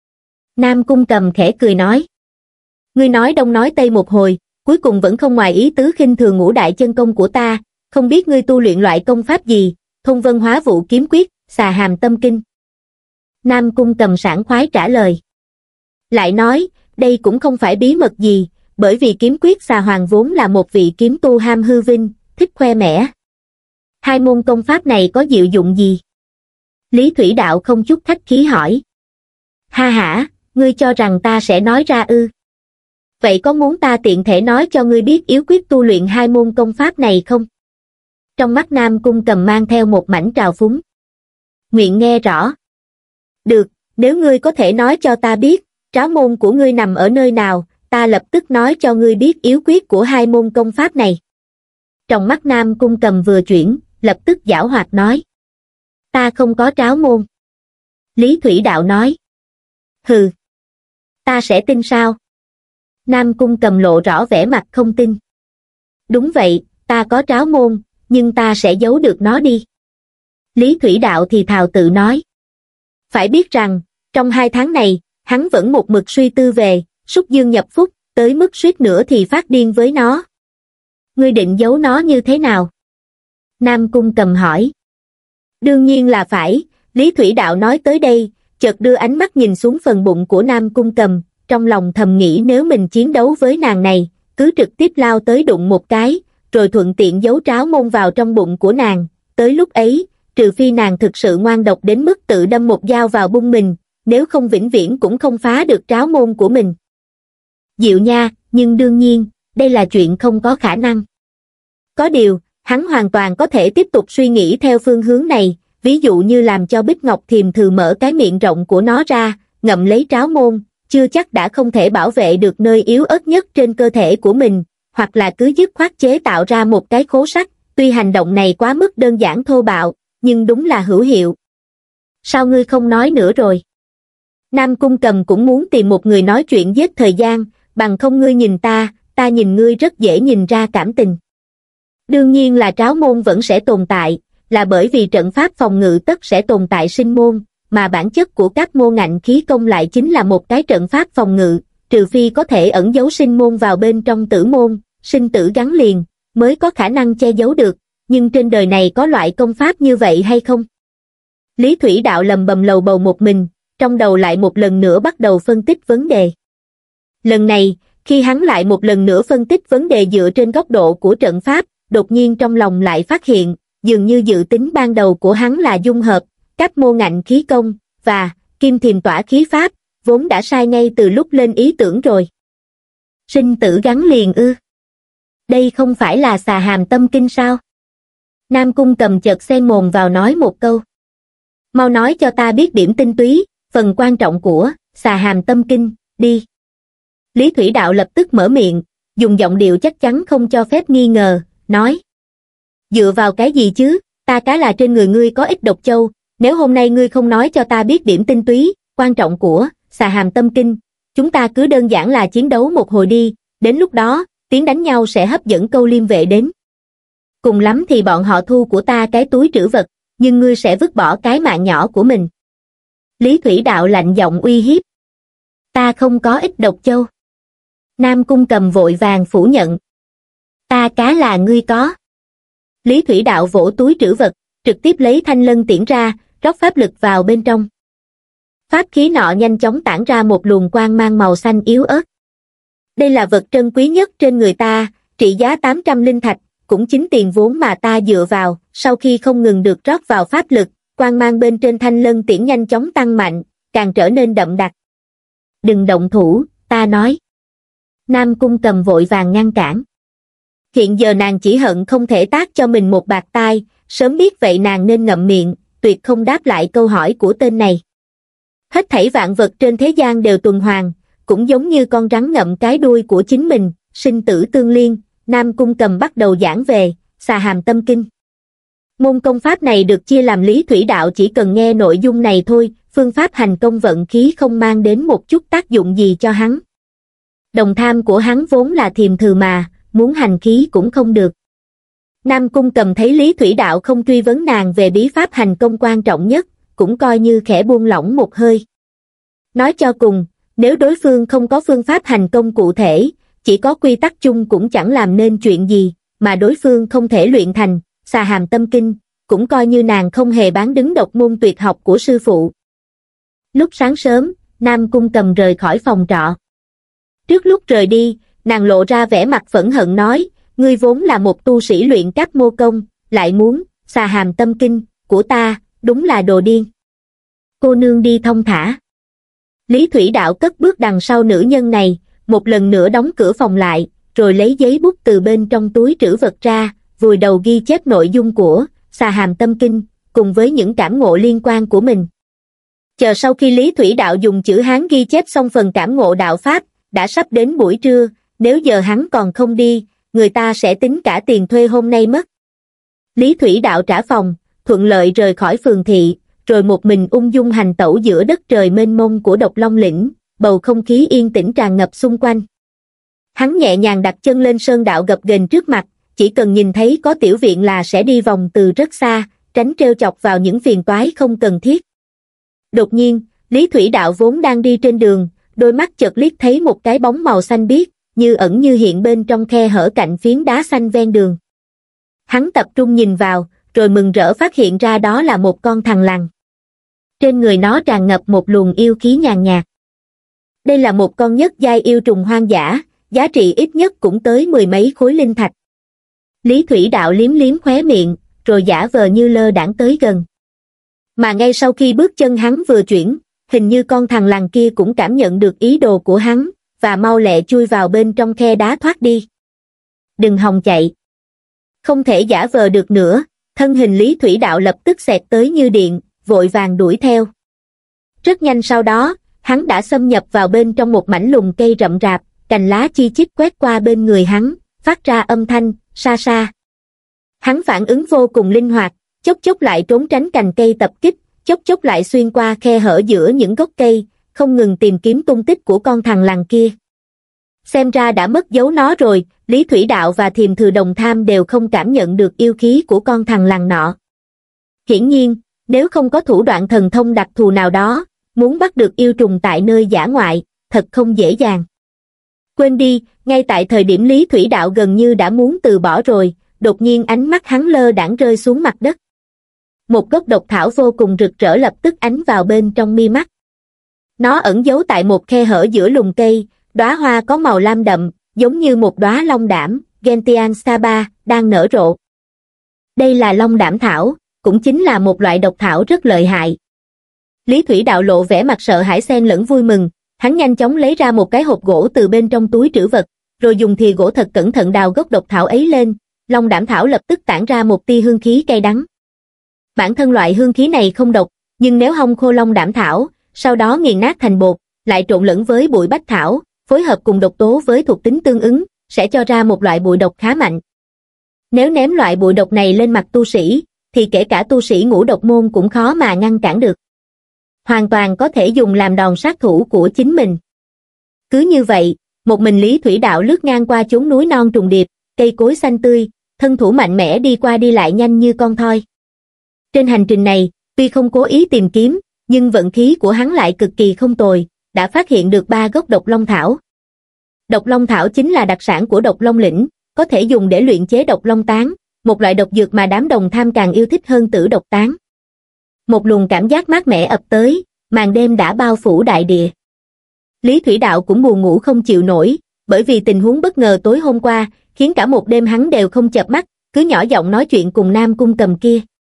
Nam Cung Cầm khẽ cười nói. Ngươi nói đông nói tây một hồi, cuối cùng vẫn không ngoài ý tứ khinh thường ngũ đại chân công của ta, không biết ngươi tu luyện loại công pháp gì, Thông Vân Hóa Vũ Kiếm Quyết, Xà Hàm Tâm Kinh. Nam Cung Cầm sảng khoái trả lời. Lại nói, đây cũng không phải bí mật gì, bởi vì Kiếm Quyết Xà Hoàng vốn là một vị kiếm tu ham hư vinh, thích khoe mẽ. Hai môn công pháp này có diệu dụng gì? Lý Thủy Đạo không chút khách khí hỏi. Ha hả, ngươi cho rằng ta sẽ nói ra ư? Vậy có muốn ta tiện thể nói cho ngươi biết yếu quyết tu luyện hai môn công pháp này không? Trong mắt Nam Cung Cầm mang theo một mảnh trào phúng. Nguyện nghe rõ. Được, nếu ngươi có thể nói cho ta biết, tráo môn của ngươi nằm ở nơi nào, ta lập tức nói cho ngươi biết yếu quyết của hai môn công pháp này. Trong mắt Nam Cung Cầm vừa chuyển, lập tức giảo hoạt nói. Ta không có tráo môn. Lý Thủy Đạo nói. Hừ. Ta sẽ tin sao? Nam Cung Cầm lộ rõ vẻ mặt không tin. Đúng vậy, ta có tráo môn, nhưng ta sẽ giấu được nó đi. Lý Thủy Đạo thì thào tự nói. Phải biết rằng, trong hai tháng này, hắn vẫn một mực suy tư về, Súc Dương nhập phúc, tới mức suýt nữa thì phát điên với nó. Ngươi định giấu nó như thế nào? Nam Cung Cầm hỏi. Đương nhiên là phải, Lý Thủy Đạo nói tới đây, chợt đưa ánh mắt nhìn xuống phần bụng của Nam Cung Cầm, trong lòng thầm nghĩ nếu mình chiến đấu với nàng này, cứ trực tiếp lao tới đụng một cái, rồi thuận tiện giấu tráo môn vào trong bụng của nàng, tới lúc ấy, trừ phi nàng thực sự ngoan độc đến mức tự đâm một dao vào bung mình, nếu không vĩnh viễn cũng không phá được tráo môn của mình. Diệu nha, nhưng đương nhiên, đây là chuyện không có khả năng. Có điều, hắn hoàn toàn có thể tiếp tục suy nghĩ theo phương hướng này, ví dụ như làm cho Bích Ngọc Thiềm Thừ mở cái miệng rộng của nó ra, ngậm lấy tráo môn, chưa chắc đã không thể bảo vệ được nơi yếu ớt nhất trên cơ thể của mình, hoặc là cứ dứt khoát chế tạo ra một cái khố sắt, tuy hành động này quá mức đơn giản thô bạo, nhưng đúng là hữu hiệu. Sao ngươi không nói nữa rồi? Nam Cung Cầm cũng muốn tìm một người nói chuyện giết thời gian, bằng không ngươi nhìn ta, ta nhìn ngươi rất dễ nhìn ra cảm tình. Đương nhiên là tráo môn vẫn sẽ tồn tại, là bởi vì trận pháp phòng ngự tất sẽ tồn tại sinh môn, mà bản chất của các môn ngạnh khí công lại chính là một cái trận pháp phòng ngự, trừ phi có thể ẩn giấu sinh môn vào bên trong tử môn, sinh tử gắn liền, mới có khả năng che giấu được, nhưng trên đời này có loại công pháp như vậy hay không? Lý Thủy Đạo lầm bầm lầu bầu một mình, trong đầu lại một lần nữa bắt đầu phân tích vấn đề. Lần này, khi hắn lại một lần nữa phân tích vấn đề dựa trên góc độ của trận pháp, đột nhiên trong lòng lại phát hiện, dường như dự tính ban đầu của hắn là dung hợp, các mô ngạnh khí công, và kim thiềm tỏa khí pháp, vốn đã sai ngay từ lúc lên ý tưởng rồi. Sinh tử gắn liền ư? Đây không phải là xà hàm tâm kinh sao? Nam Cung Cầm chợt xen mồm vào nói một câu. Mau nói cho ta biết điểm tinh túy, phần quan trọng của xà hàm tâm kinh, đi. Lý Thủy Đạo lập tức mở miệng, dùng giọng điệu chắc chắn không cho phép nghi ngờ, nói. Dựa vào cái gì chứ, ta cá là trên người ngươi có ít độc châu, nếu hôm nay ngươi không nói cho ta biết điểm tinh túy, quan trọng của xà hàm tâm kinh, chúng ta cứ đơn giản là chiến đấu một hồi đi, đến lúc đó, tiếng đánh nhau sẽ hấp dẫn câu liêm vệ đến. Cùng lắm thì bọn họ thu của ta cái túi trữ vật, nhưng ngươi sẽ vứt bỏ cái mạng nhỏ của mình. Lý Thủy Đạo lạnh giọng uy hiếp. Ta không có ít độc châu. Nam Cung Cầm vội vàng phủ nhận. Ta cá là ngươi có. Lý Thủy Đạo vỗ túi trữ vật, trực tiếp lấy thanh lân tiễn ra, rót pháp lực vào bên trong. Pháp khí nọ nhanh chóng tản ra một luồng quang mang màu xanh yếu ớt. Đây là vật trân quý nhất trên người ta, trị giá tám trăm linh thạch, cũng chính tiền vốn mà ta dựa vào, sau khi không ngừng được rót vào pháp lực, quang mang bên trên thanh lân tiễn nhanh chóng tăng mạnh, càng trở nên đậm đặc. Đừng động thủ, ta nói. Nam Cung Cầm vội vàng ngăn cản. Hiện giờ nàng chỉ hận không thể tát cho mình một bạt tai, sớm biết vậy nàng nên ngậm miệng, tuyệt không đáp lại câu hỏi của tên này. Hết thảy vạn vật trên thế gian đều tuần hoàn, cũng giống như con rắn ngậm cái đuôi của chính mình, sinh tử tương liên. Nam Cung Cầm bắt đầu giảng về xà hàm tâm kinh. Môn công pháp này được chia làm Lý Thủy Đạo chỉ cần nghe nội dung này thôi, phương pháp hành công vận khí không mang đến một chút tác dụng gì cho hắn. Đồng tham của hắn vốn là thiềm thừ mà, muốn hành khí cũng không được. Nam Cung Cầm thấy Lý Thủy Đạo không truy vấn nàng về bí pháp hành công quan trọng nhất, cũng coi như khẽ buông lỏng một hơi. Nói cho cùng, nếu đối phương không có phương pháp hành công cụ thể, chỉ có quy tắc chung cũng chẳng làm nên chuyện gì, mà đối phương không thể luyện thành xà hàm tâm kinh, cũng coi như nàng không hề bán đứng độc môn tuyệt học của sư phụ. Lúc sáng sớm, Nam Cung Cầm rời khỏi phòng trọ. Trước lúc rời đi, nàng lộ ra vẻ mặt phẫn hận nói, ngươi vốn là một tu sĩ luyện các mô công, lại muốn xà hàm tâm kinh của ta, đúng là đồ điên. Cô nương đi thong thả. Lý Thủy Đạo cất bước đằng sau nữ nhân này, một lần nữa đóng cửa phòng lại, rồi lấy giấy bút từ bên trong túi trữ vật ra, vùi đầu ghi chép nội dung của xà hàm tâm kinh, cùng với những cảm ngộ liên quan của mình. Chờ sau khi Lý Thủy Đạo dùng chữ Hán ghi chép xong phần cảm ngộ đạo pháp, đã sắp đến buổi trưa, nếu giờ hắn còn không đi, người ta sẽ tính cả tiền thuê hôm nay mất. Lý Thủy Đạo trả phòng, thuận lợi rời khỏi phường thị, rồi một mình ung dung hành tẩu giữa đất trời mênh mông của Độc Long lĩnh, bầu không khí yên tĩnh tràn ngập xung quanh. Hắn nhẹ nhàng đặt chân lên sơn đạo gập ghềnh trước mặt, chỉ cần nhìn thấy có tiểu viện là sẽ đi vòng từ rất xa, tránh trêu chọc vào những phiền toái không cần thiết. Đột nhiên, Lý Thủy Đạo vốn đang đi trên đường, đôi mắt chợt liếc thấy một cái bóng màu xanh biếc, như ẩn như hiện bên trong khe hở cạnh phiến đá xanh ven đường. Hắn tập trung nhìn vào, rồi mừng rỡ phát hiện ra đó là một con thằn lằn. Trên người nó tràn ngập một luồng yêu khí nhàn nhạt. Đây là một con nhất giai yêu trùng hoang dã, giá trị ít nhất cũng tới mười mấy khối linh thạch. Lý Thủy Đạo liếm liếm khóe miệng, rồi giả vờ như lơ đãng tới gần. Mà ngay sau khi bước chân hắn vừa chuyển, hình như con thằn lằn kia cũng cảm nhận được ý đồ của hắn, và mau lẹ chui vào bên trong khe đá thoát đi. Đừng hòng chạy. Không thể giả vờ được nữa, thân hình Lý Thủy Đạo lập tức xẹt tới như điện, vội vàng đuổi theo. Rất nhanh sau đó, hắn đã xâm nhập vào bên trong một mảnh lùm cây rậm rạp, cành lá chi chít quét qua bên người hắn, phát ra âm thanh, sa sa. Hắn phản ứng vô cùng linh hoạt, chốc chốc lại trốn tránh cành cây tập kích, chốc chốc lại xuyên qua khe hở giữa những gốc cây, không ngừng tìm kiếm tung tích của con thằn lằn kia. Xem ra đã mất dấu nó rồi, Lý Thủy Đạo và Thiềm Thừ Đồng Tham đều không cảm nhận được yêu khí của con thằn lằn nọ. Hiển nhiên, nếu không có thủ đoạn thần thông đặc thù nào đó, muốn bắt được yêu trùng tại nơi dã ngoại, thật không dễ dàng. Quên đi, ngay tại thời điểm Lý Thủy Đạo gần như đã muốn từ bỏ rồi, đột nhiên ánh mắt hắn lơ đãng rơi xuống mặt đất. Một gốc độc thảo vô cùng rực rỡ lập tức ánh vào bên trong mi mắt. Nó ẩn giấu tại một khe hở giữa lùm cây, đóa hoa có màu lam đậm, giống như một đóa long đảm, Gentian Saba, đang nở rộ. Đây là long đảm thảo, cũng chính là một loại độc thảo rất lợi hại. Lý Thủy Đạo lộ vẻ mặt sợ hãi xen lẫn vui mừng, hắn nhanh chóng lấy ra một cái hộp gỗ từ bên trong túi trữ vật, rồi dùng thìa gỗ thật cẩn thận đào gốc độc thảo ấy lên, long đảm thảo lập tức tản ra một tia hương khí cay đắng. Bản thân loại hương khí này không độc, nhưng nếu hong khô long đảm thảo, sau đó nghiền nát thành bột, lại trộn lẫn với bụi bách thảo, phối hợp cùng độc tố với thuộc tính tương ứng, sẽ cho ra một loại bụi độc khá mạnh. Nếu ném loại bụi độc này lên mặt tu sĩ, thì kể cả tu sĩ ngũ độc môn cũng khó mà ngăn cản được. Hoàn toàn có thể dùng làm đòn sát thủ của chính mình. Cứ như vậy, một mình Lý Thủy Đạo lướt ngang qua chốn núi non trùng điệp, cây cối xanh tươi, thân thủ mạnh mẽ đi qua đi lại nhanh như con thoi. Trên hành trình này, tuy không cố ý tìm kiếm, nhưng vận khí của hắn lại cực kỳ không tồi, đã phát hiện được ba gốc độc long thảo. Độc long thảo chính là đặc sản của độc long lĩnh, có thể dùng để luyện chế độc long tán, một loại độc dược mà đám đồng tham càng yêu thích hơn tử độc tán. Một luồng cảm giác mát mẻ ập tới, màn đêm đã bao phủ đại địa. Lý Thủy Đạo cũng buồn ngủ không chịu nổi, bởi vì tình huống bất ngờ tối hôm qua, khiến cả một đêm hắn đều không chợp mắt, cứ nhỏ giọng nói chuyện cùng Nam Cung Cầm kia.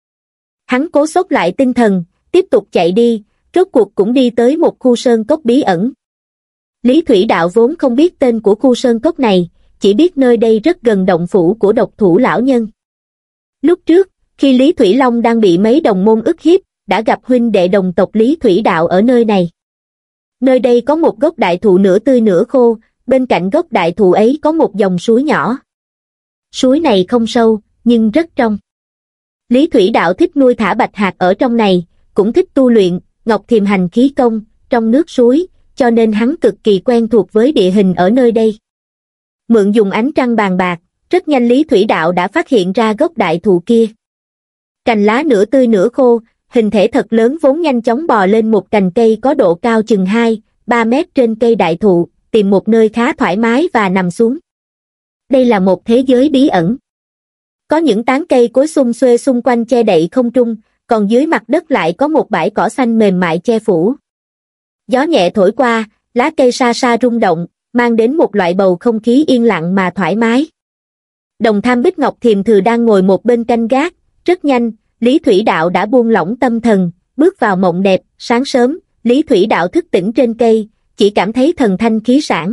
Hắn cố xốc lại tinh thần, tiếp tục chạy đi, rốt cuộc cũng đi tới một khu sơn cốc bí ẩn. Lý Thủy Đạo vốn không biết tên của khu sơn cốc này, chỉ biết nơi đây rất gần động phủ của độc thủ lão nhân. Lúc trước, khi Lý Thủy Long đang bị mấy đồng môn ức hiếp, đã gặp huynh đệ đồng tộc Lý Thủy Đạo ở nơi này. Nơi đây có một gốc đại thụ nửa tươi nửa khô, bên cạnh gốc đại thụ ấy có một dòng suối nhỏ. Suối này không sâu, nhưng rất trong. Lý Thủy Đạo thích nuôi thả bạch hạc ở trong này, cũng thích tu luyện ngọc thiềm hành khí công trong nước suối, cho nên hắn cực kỳ quen thuộc với địa hình ở nơi đây. Mượn dùng ánh trăng bàn bạc, rất nhanh Lý Thủy Đạo đã phát hiện ra gốc đại thụ kia. Cành lá nửa tươi nửa khô, hình thể thật lớn vốn nhanh chóng bò lên một cành cây có độ cao chừng hai, ba mét trên cây đại thụ, tìm một nơi khá thoải mái và nằm xuống. Đây là một thế giới bí ẩn. Có những tán cây cối xum xuê xung quanh che đậy không trung, còn dưới mặt đất lại có một bãi cỏ xanh mềm mại che phủ. Gió nhẹ thổi qua, lá cây sa sa rung động, mang đến một loại bầu không khí yên lặng mà thoải mái. Đồng tham Bích Ngọc Thiềm Thừ đang ngồi một bên canh gác, rất nhanh, Lý Thủy Đạo đã buông lỏng tâm thần, bước vào mộng đẹp. Sáng sớm, Lý Thủy Đạo thức tỉnh trên cây, chỉ cảm thấy thần thanh khí sảng.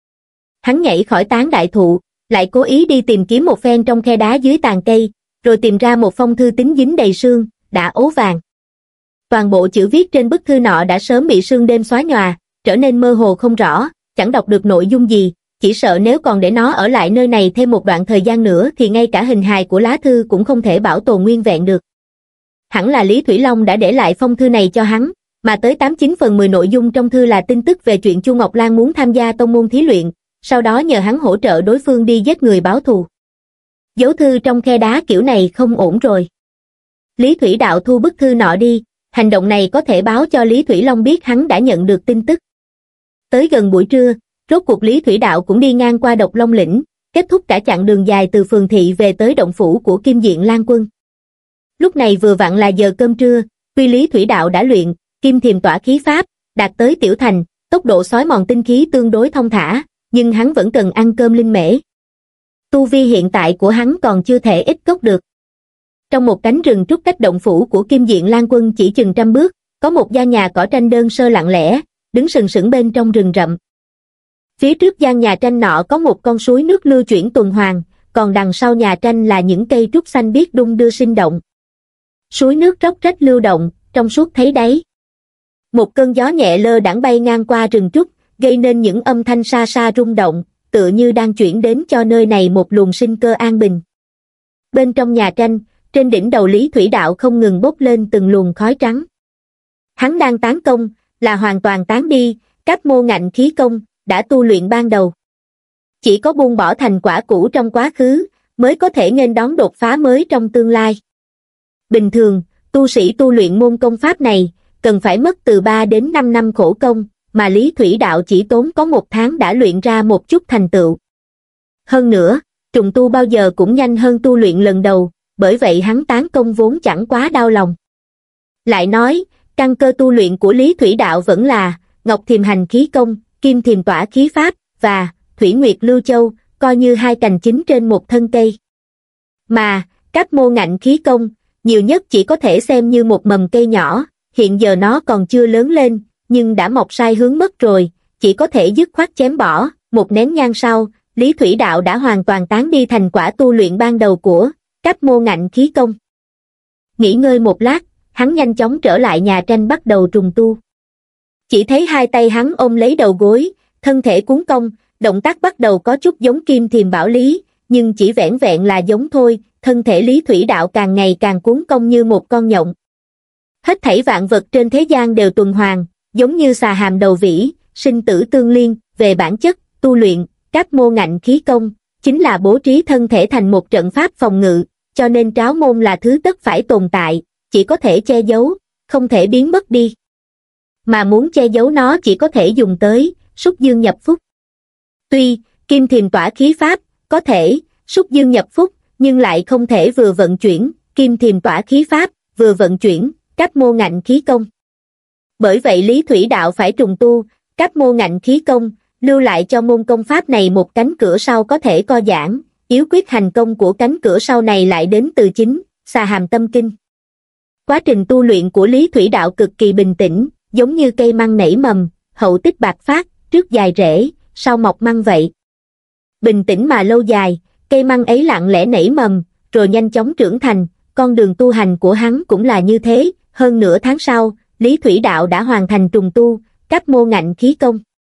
Hắn nhảy khỏi tán đại thụ, lại cố ý đi tìm kiếm một phen trong khe đá dưới tàn cây, rồi tìm ra một phong thư tín dính đầy sương, đã ố vàng. Toàn bộ chữ viết trên bức thư nọ đã sớm bị sương đêm xóa nhòa, trở nên mơ hồ không rõ, chẳng đọc được nội dung gì, chỉ sợ nếu còn để nó ở lại nơi này thêm một đoạn thời gian nữa thì ngay cả hình hài của lá thư cũng không thể bảo tồn nguyên vẹn được. Hẳn là Lý Thủy Long đã để lại phong thư này cho hắn, mà tới tám chín phần mười nội dung trong thư là tin tức về chuyện Chu Ngọc Lan muốn tham gia tông môn thí luyện, sau đó nhờ hắn hỗ trợ đối phương đi giết người báo thù. Giấu thư trong khe đá kiểu này không ổn rồi. Lý Thủy Đạo thu bức thư nọ đi, hành động này có thể báo cho Lý Thủy Long biết hắn đã nhận được tin tức. Tới gần buổi trưa, rốt cuộc Lý Thủy Đạo cũng đi ngang qua Độc Long lĩnh, kết thúc cả chặng đường dài từ phường thị về tới động phủ của Kim Diện Lan Quân. Lúc này vừa vặn là giờ cơm trưa, tuy Lý Thủy Đạo đã luyện Kim Thiềm Tỏa khí pháp, đạt tới tiểu thành, tốc độ xói mòn tinh khí tương đối thông thả, nhưng hắn vẫn cần ăn cơm linh mễ. Tu vi hiện tại của hắn còn chưa thể ít cốc được. Trong một cánh rừng trúc cách động phủ của Kim Diện Lan Quân chỉ chừng trăm bước, có một gian nhà cỏ tranh đơn sơ lặng lẽ, đứng sừng sững bên trong rừng rậm. Phía trước gian nhà tranh nọ có một con suối nước lưu chuyển tuần hoàn, còn đằng sau nhà tranh là những cây trúc xanh biếc đung đưa sinh động. Suối nước róc rách lưu động, trong suốt thấy đáy. Một cơn gió nhẹ lơ đãng bay ngang qua rừng trúc, gây nên những âm thanh xa xa rung động, tựa như đang chuyển đến cho nơi này một luồng sinh cơ an bình. Bên trong nhà tranh, trên đỉnh đầu Lý Thủy Đạo không ngừng bốc lên từng luồng khói trắng. Hắn đang tán công, là hoàn toàn tán đi, các mô ngạnh khí công, đã tu luyện ban đầu. Chỉ có buông bỏ thành quả cũ trong quá khứ, mới có thể nghênh đón đột phá mới trong tương lai. Bình thường, tu sĩ tu luyện môn công pháp này, cần phải mất từ ba đến năm năm khổ công, mà Lý Thủy Đạo chỉ tốn có một tháng đã luyện ra một chút thành tựu. Hơn nữa, trùng tu bao giờ cũng nhanh hơn tu luyện lần đầu, bởi vậy hắn tán công vốn chẳng quá đau lòng. Lại nói, căn cơ tu luyện của Lý Thủy Đạo vẫn là Ngọc Thiềm Hành Khí Công, Kim Thiềm Tỏa Khí Pháp và Thủy Nguyệt Lưu Châu, coi như hai cành chính trên một thân cây. Mà, Cáp Mô Ngạnh Khí Công, nhiều nhất chỉ có thể xem như một mầm cây nhỏ, hiện giờ nó còn chưa lớn lên, nhưng đã mọc sai hướng mất rồi, chỉ có thể dứt khoát chém bỏ. Một nén nhang sau, Lý Thủy Đạo đã hoàn toàn tán đi thành quả tu luyện ban đầu của Cáp Mô Ngạnh Khí Công. Nghỉ ngơi một lát, hắn nhanh chóng trở lại nhà tranh bắt đầu trùng tu. Chỉ thấy hai tay hắn ôm lấy đầu gối, thân thể cuốn cong, động tác bắt đầu có chút giống Kim Thiềm Bảo Lý, nhưng chỉ vẻn vẹn là giống thôi, thân thể Lý Thủy Đạo càng ngày càng cuốn cong như một con nhộng. Hết thảy vạn vật trên thế gian đều tuần hoàn, giống như xà hàm đầu vĩ, sinh tử tương liên. Về bản chất, tu luyện Cáp Mô Ngạnh Khí Công chính là bố trí thân thể thành một trận pháp phòng ngự, cho nên tráo môn là thứ tất phải tồn tại, chỉ có thể che giấu, không thể biến mất đi. Mà muốn che giấu nó chỉ có thể dùng tới Súc Dương Nhập Phúc. Tuy Kim Thiềm Tỏa Khí Pháp có thể Súc Dương Nhập Phúc, nhưng lại không thể vừa vận chuyển Kim Thiềm Tỏa Khí Pháp, vừa vận chuyển Cáp Mô Ngạnh Khí Công. Bởi vậy Lý Thủy Đạo phải trùng tu Cáp Mô Ngạnh Khí Công, lưu lại cho môn công pháp này một cánh cửa sau có thể co giãn. Yếu quyết hành công của cánh cửa sau này lại đến từ chính Xà Hàm Tâm Kinh. Quá trình tu luyện của Lý Thủy Đạo cực kỳ bình tĩnh, giống như cây măng nảy mầm, hậu tích bạc phát, trước dài rễ, sau mọc măng vậy. Bình tĩnh mà lâu dài, cây măng ấy lặng lẽ nảy mầm, rồi nhanh chóng trưởng thành. Con đường tu hành của hắn cũng là như thế. Hơn nửa tháng sau, Lý Thủy Đạo đã hoàn thành trùng tu Cáp Mô Ngạnh Khí Công.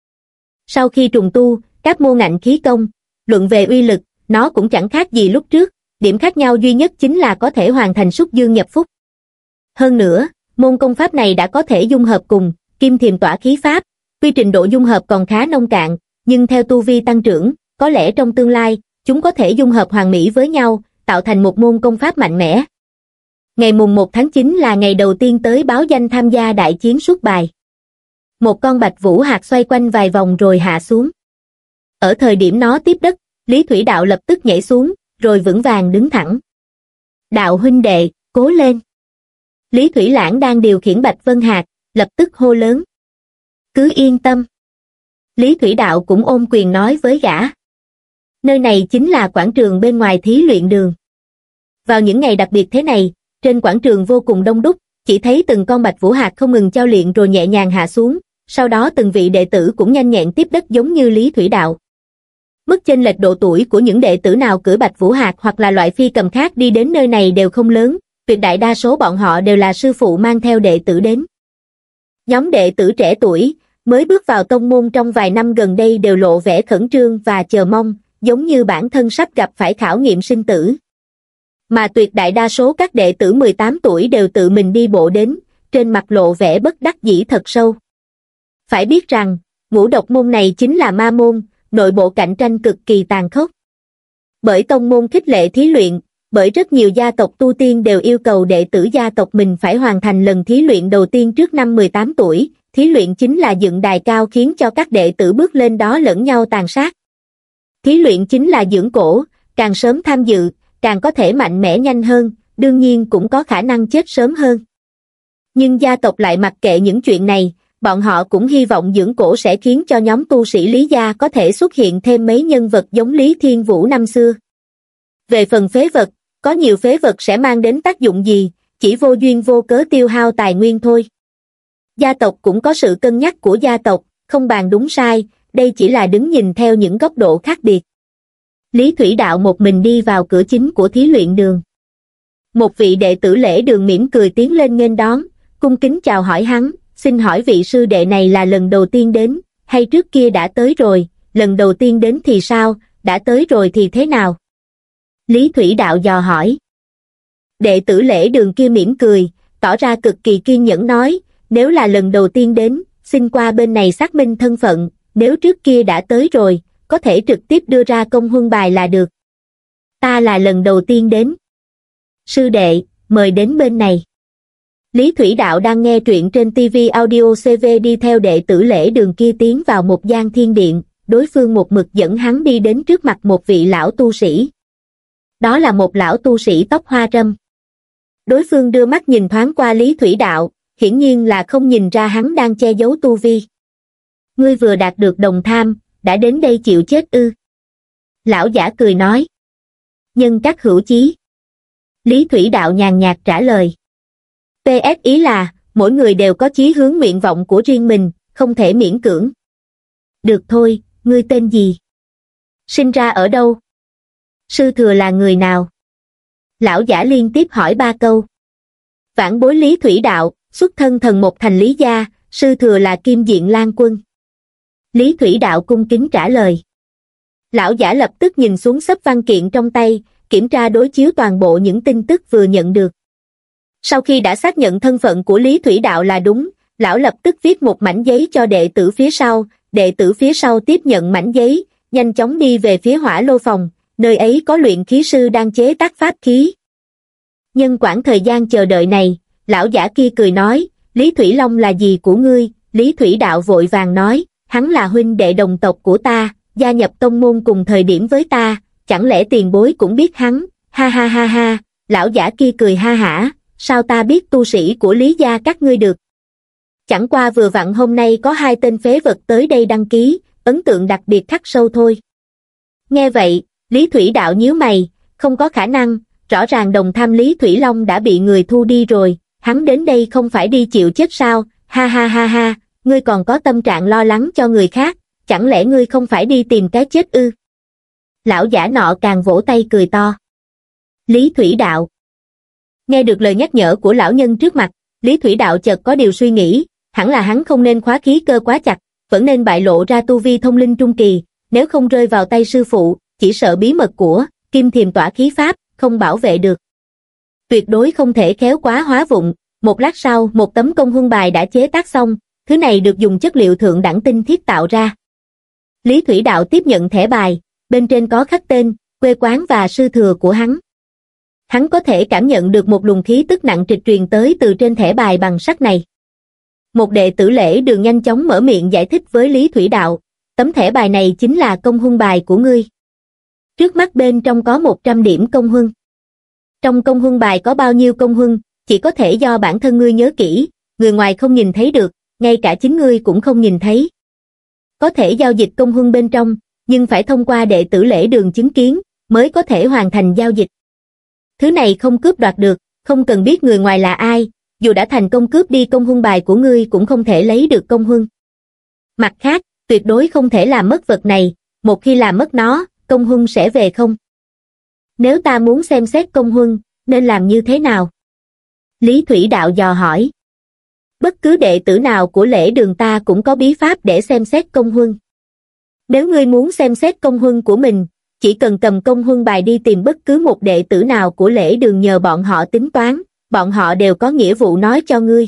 Sau khi trùng tu Cáp Mô Ngạnh Khí Công, luận về uy lực, nó cũng chẳng khác gì lúc trước, điểm khác nhau duy nhất chính là có thể hoàn thành Súc Dương Nhập Phúc. Hơn nữa, môn công pháp này đã có thể dung hợp cùng Kim Thiềm Tỏa Khí Pháp, quy trình độ dung hợp còn khá nông cạn, nhưng theo tu vi tăng trưởng, có lẽ trong tương lai, chúng có thể dung hợp hoàn mỹ với nhau, tạo thành một môn công pháp mạnh mẽ. Ngày mùng một tháng chín là ngày đầu tiên tới báo danh tham gia đại chiến Suốt Bài. Một con bạch vũ hạt xoay quanh vài vòng rồi hạ xuống. Ở thời điểm nó tiếp đất, Lý Thủy Đạo lập tức nhảy xuống, rồi vững vàng đứng thẳng. Đạo huynh đệ, cố lên. Lý Thủy Lãng đang điều khiển Bạch Vân Hạt, lập tức hô lớn. Cứ yên tâm. Lý Thủy Đạo cũng ôm quyền nói với gã. Nơi này chính là quảng trường bên ngoài thí luyện đường. Vào những ngày đặc biệt thế này, trên quảng trường vô cùng đông đúc, chỉ thấy từng con bạch vũ hạt không ngừng chao luyện rồi nhẹ nhàng hạ xuống, sau đó từng vị đệ tử cũng nhanh nhẹn tiếp đất giống như Lý Thủy Đạo. Mức chênh lệch độ tuổi của những đệ tử nào cưỡi bạch vũ hạt hoặc là loại phi cầm khác đi đến nơi này đều không lớn, tuyệt đại đa số bọn họ đều là sư phụ mang theo đệ tử đến. Nhóm đệ tử trẻ tuổi, mới bước vào tông môn trong vài năm gần đây đều lộ vẻ khẩn trương và chờ mong, giống như bản thân sắp gặp phải khảo nghiệm sinh tử. Mà tuyệt đại đa số các đệ tử mười tám tuổi đều tự mình đi bộ đến, trên mặt lộ vẻ bất đắc dĩ thật sâu. Phải biết rằng, ngũ độc môn này chính là ma môn, nội bộ cạnh tranh cực kỳ tàn khốc. Bởi tông môn khích lệ thí luyện, bởi rất nhiều gia tộc tu tiên đều yêu cầu đệ tử gia tộc mình phải hoàn thành lần thí luyện đầu tiên trước năm mười tám tuổi, thí luyện chính là dựng đài cao khiến cho các đệ tử bước lên đó lẫn nhau tàn sát. Thí luyện chính là dưỡng cổ, càng sớm tham dự, càng có thể mạnh mẽ nhanh hơn, đương nhiên cũng có khả năng chết sớm hơn. Nhưng gia tộc lại mặc kệ những chuyện này, bọn họ cũng hy vọng dưỡng cổ sẽ khiến cho nhóm tu sĩ Lý gia có thể xuất hiện thêm mấy nhân vật giống Lý Thiên Vũ năm xưa. Về phần phế vật, có nhiều phế vật sẽ mang đến tác dụng gì, chỉ vô duyên vô cớ tiêu hao tài nguyên thôi. Gia tộc cũng có sự cân nhắc của gia tộc, không bàn đúng sai, đây chỉ là đứng nhìn theo những góc độ khác biệt. Lý Thủy Đạo một mình đi vào cửa chính của thí luyện đường. Một vị đệ tử lễ đường mỉm cười tiến lên nghênh đón, cung kính chào hỏi hắn, xin hỏi vị sư đệ này là lần đầu tiên đến, hay trước kia đã tới rồi, lần đầu tiên đến thì sao, đã tới rồi thì thế nào? Lý Thủy Đạo dò hỏi. Đệ tử lễ đường kia mỉm cười, tỏ ra cực kỳ kiên nhẫn nói, nếu là lần đầu tiên đến, xin qua bên này xác minh thân phận, nếu trước kia đã tới rồi, có thể trực tiếp đưa ra công huân bài là được. Ta là lần đầu tiên đến. Sư đệ, mời đến bên này. Lý Thủy Đạo đang nghe truyện trên ti vi Audio xê vê đi theo đệ tử Lễ Đường kia tiến vào một gian thiên điện, đối phương một mực dẫn hắn đi đến trước mặt một vị lão tu sĩ. Đó là một lão tu sĩ tóc hoa râm. Đối phương đưa mắt nhìn thoáng qua Lý Thủy Đạo, hiển nhiên là không nhìn ra hắn đang che giấu tu vi. Ngươi vừa đạt được đồng tham, đã đến đây chịu chết ư? Lão giả cười nói. Nhân các hữu chí. Lý Thủy Đạo nhàn nhạt trả lời. pê ét ý là, mỗi người đều có chí hướng nguyện vọng của riêng mình, không thể miễn cưỡng. Được thôi, ngươi tên gì? Sinh ra ở đâu? Sư thừa là người nào? Lão giả liên tiếp hỏi ba câu. Vãn bối Lý Thủy Đạo, xuất thân thần một thành Lý gia, sư thừa là Kim Diện Lan Quân. Lý Thủy Đạo cung kính trả lời. Lão giả lập tức nhìn xuống xấp văn kiện trong tay, kiểm tra đối chiếu toàn bộ những tin tức vừa nhận được. Sau khi đã xác nhận thân phận của Lý Thủy Đạo là đúng, lão lập tức viết một mảnh giấy cho đệ tử phía sau, đệ tử phía sau tiếp nhận mảnh giấy, nhanh chóng đi về phía hỏa lô phòng, nơi ấy có luyện khí sư đang chế tác pháp khí. Nhân quãng thời gian chờ đợi này, lão giả kia cười nói, Lý Thủy Long là gì của ngươi? Lý Thủy Đạo vội vàng nói, hắn là huynh đệ đồng tộc của ta, gia nhập tông môn cùng thời điểm với ta, chẳng lẽ tiền bối cũng biết hắn? Ha ha ha ha, lão giả kia cười ha hả, sao ta biết tu sĩ của Lý gia các ngươi được? Chẳng qua vừa vặn hôm nay có hai tên phế vật tới đây đăng ký, ấn tượng đặc biệt khắc sâu thôi. Nghe vậy, Lý Thủy Đạo nhíu mày, không có khả năng, rõ ràng đồng tham Lý Thủy Long đã bị người thu đi rồi, hắn đến đây không phải đi chịu chết sao? Ha ha ha ha, ngươi còn có tâm trạng lo lắng cho người khác, chẳng lẽ ngươi không phải đi tìm cái chết ư? Lão giả nọ càng vỗ tay cười to. Lý Thủy Đạo. Nghe được lời nhắc nhở của lão nhân trước mặt, Lý Thủy Đạo chợt có điều suy nghĩ, hẳn là hắn không nên khóa khí cơ quá chặt, vẫn nên bại lộ ra tu vi thông linh trung kỳ, nếu không rơi vào tay sư phụ, chỉ sợ bí mật của Kim Thiềm Tỏa khí pháp không bảo vệ được. Tuyệt đối không thể khéo quá hóa vụng. Một lát sau, một tấm công huân bài đã chế tác xong, thứ này được dùng chất liệu thượng đẳng tinh thiết tạo ra. Lý Thủy Đạo tiếp nhận thẻ bài, bên trên có khắc tên, quê quán và sư thừa của hắn. Hắn có thể cảm nhận được một luồng khí tức nặng trịch truyền tới từ trên thẻ bài bằng sắt này. Một đệ tử Lễ Đường nhanh chóng mở miệng giải thích với Lý Thủy Đạo, tấm thẻ bài này chính là công huân bài của ngươi. Trước mắt bên trong có một trăm điểm công huân. Trong công huân bài có bao nhiêu công huân, chỉ có thể do bản thân ngươi nhớ kỹ, người ngoài không nhìn thấy được, ngay cả chính ngươi cũng không nhìn thấy. Có thể giao dịch công huân bên trong, nhưng phải thông qua đệ tử Lễ Đường chứng kiến, mới có thể hoàn thành giao dịch. Thứ này không cướp đoạt được, không cần biết người ngoài là ai, dù đã thành công cướp đi công huân bài của ngươi cũng không thể lấy được công huân. Mặt khác, tuyệt đối không thể làm mất vật này, một khi làm mất nó, công huân sẽ về không. Nếu ta muốn xem xét công huân, nên làm như thế nào? Lý Thủy Đạo dò hỏi. Bất cứ đệ tử nào của Lễ Đường ta cũng có bí pháp để xem xét công huân. Nếu ngươi muốn xem xét công huân của mình, chỉ cần cầm công huân bài đi tìm bất cứ một đệ tử nào của Lễ Đường nhờ bọn họ tính toán, bọn họ đều có nghĩa vụ nói cho ngươi.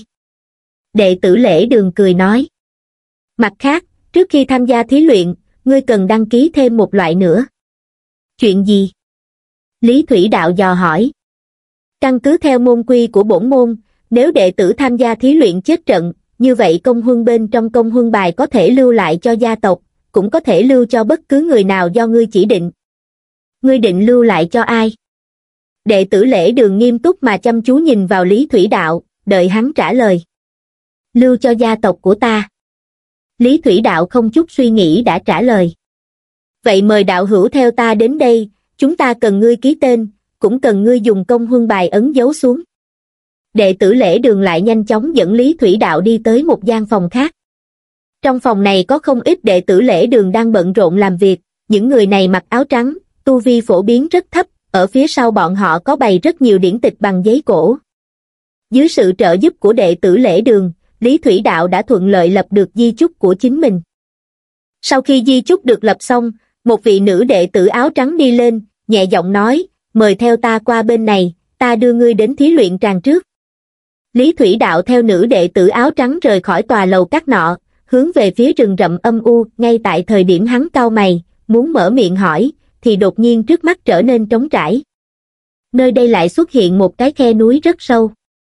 Đệ tử Lễ Đường cười nói. Mặt khác, trước khi tham gia thí luyện, ngươi cần đăng ký thêm một loại nữa. Chuyện gì? Lý Thủy Đạo dò hỏi. Căn cứ theo môn quy của bổn môn, nếu đệ tử tham gia thí luyện chết trận, như vậy công huân bên trong công huân bài có thể lưu lại cho gia tộc, cũng có thể lưu cho bất cứ người nào do ngươi chỉ định. Ngươi định lưu lại cho ai? Đệ tử Lễ Đường nghiêm túc mà chăm chú nhìn vào Lý Thủy Đạo, đợi hắn trả lời. Lưu cho gia tộc của ta. Lý Thủy Đạo không chút suy nghĩ đã trả lời. Vậy mời đạo hữu theo ta đến đây, chúng ta cần ngươi ký tên, cũng cần ngươi dùng công huân bài ấn dấu xuống. Đệ tử Lễ Đường lại nhanh chóng dẫn Lý Thủy Đạo đi tới một gian phòng khác. Trong phòng này có không ít đệ tử Lễ Đường đang bận rộn làm việc, những người này mặc áo trắng, tu vi phổ biến rất thấp, ở phía sau bọn họ có bày rất nhiều điển tịch bằng giấy cổ. Dưới sự trợ giúp của đệ tử Lễ Đường, Lý Thủy Đạo đã thuận lợi lập được di chúc của chính mình. Sau khi di chúc được lập xong, một vị nữ đệ tử áo trắng đi lên, nhẹ giọng nói, mời theo ta qua bên này, ta đưa ngươi đến thí luyện tràng trước. Lý Thủy Đạo theo nữ đệ tử áo trắng rời khỏi tòa lầu các nọ, hướng về phía rừng rậm âm u, ngay tại thời điểm hắn cau mày, muốn mở miệng hỏi, thì đột nhiên trước mắt trở nên trống trải. Nơi đây lại xuất hiện một cái khe núi rất sâu.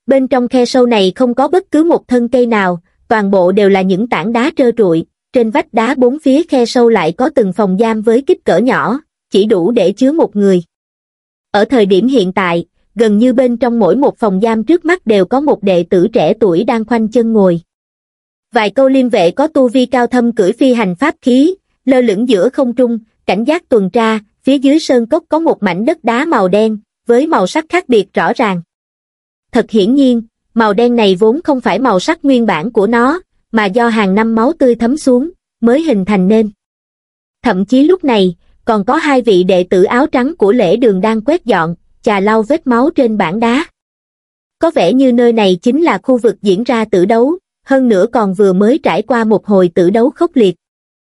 Bên trong khe sâu này không có bất cứ một thân cây nào, toàn bộ đều là những tảng đá trơ trụi, trên vách đá bốn phía khe sâu lại có từng phòng giam với kích cỡ nhỏ, chỉ đủ để chứa một người. Ở thời điểm hiện tại, gần như bên trong mỗi một phòng giam trước mắt đều có một đệ tử trẻ tuổi đang khoanh chân ngồi. Vài câu liêm vệ có tu vi cao thâm cưỡi phi hành pháp khí, lơ lửng giữa không trung, cảnh giác tuần tra, phía dưới sơn cốc có một mảnh đất đá màu đen, với màu sắc khác biệt rõ ràng. Thật hiển nhiên, màu đen này vốn không phải màu sắc nguyên bản của nó, mà do hàng năm máu tươi thấm xuống, mới hình thành nên. Thậm chí lúc này, còn có hai vị đệ tử áo trắng của lễ đường đang quét dọn, chà lau vết máu trên bảng đá. Có vẻ như nơi này chính là khu vực diễn ra tử đấu, hơn nữa còn vừa mới trải qua một hồi tử đấu khốc liệt.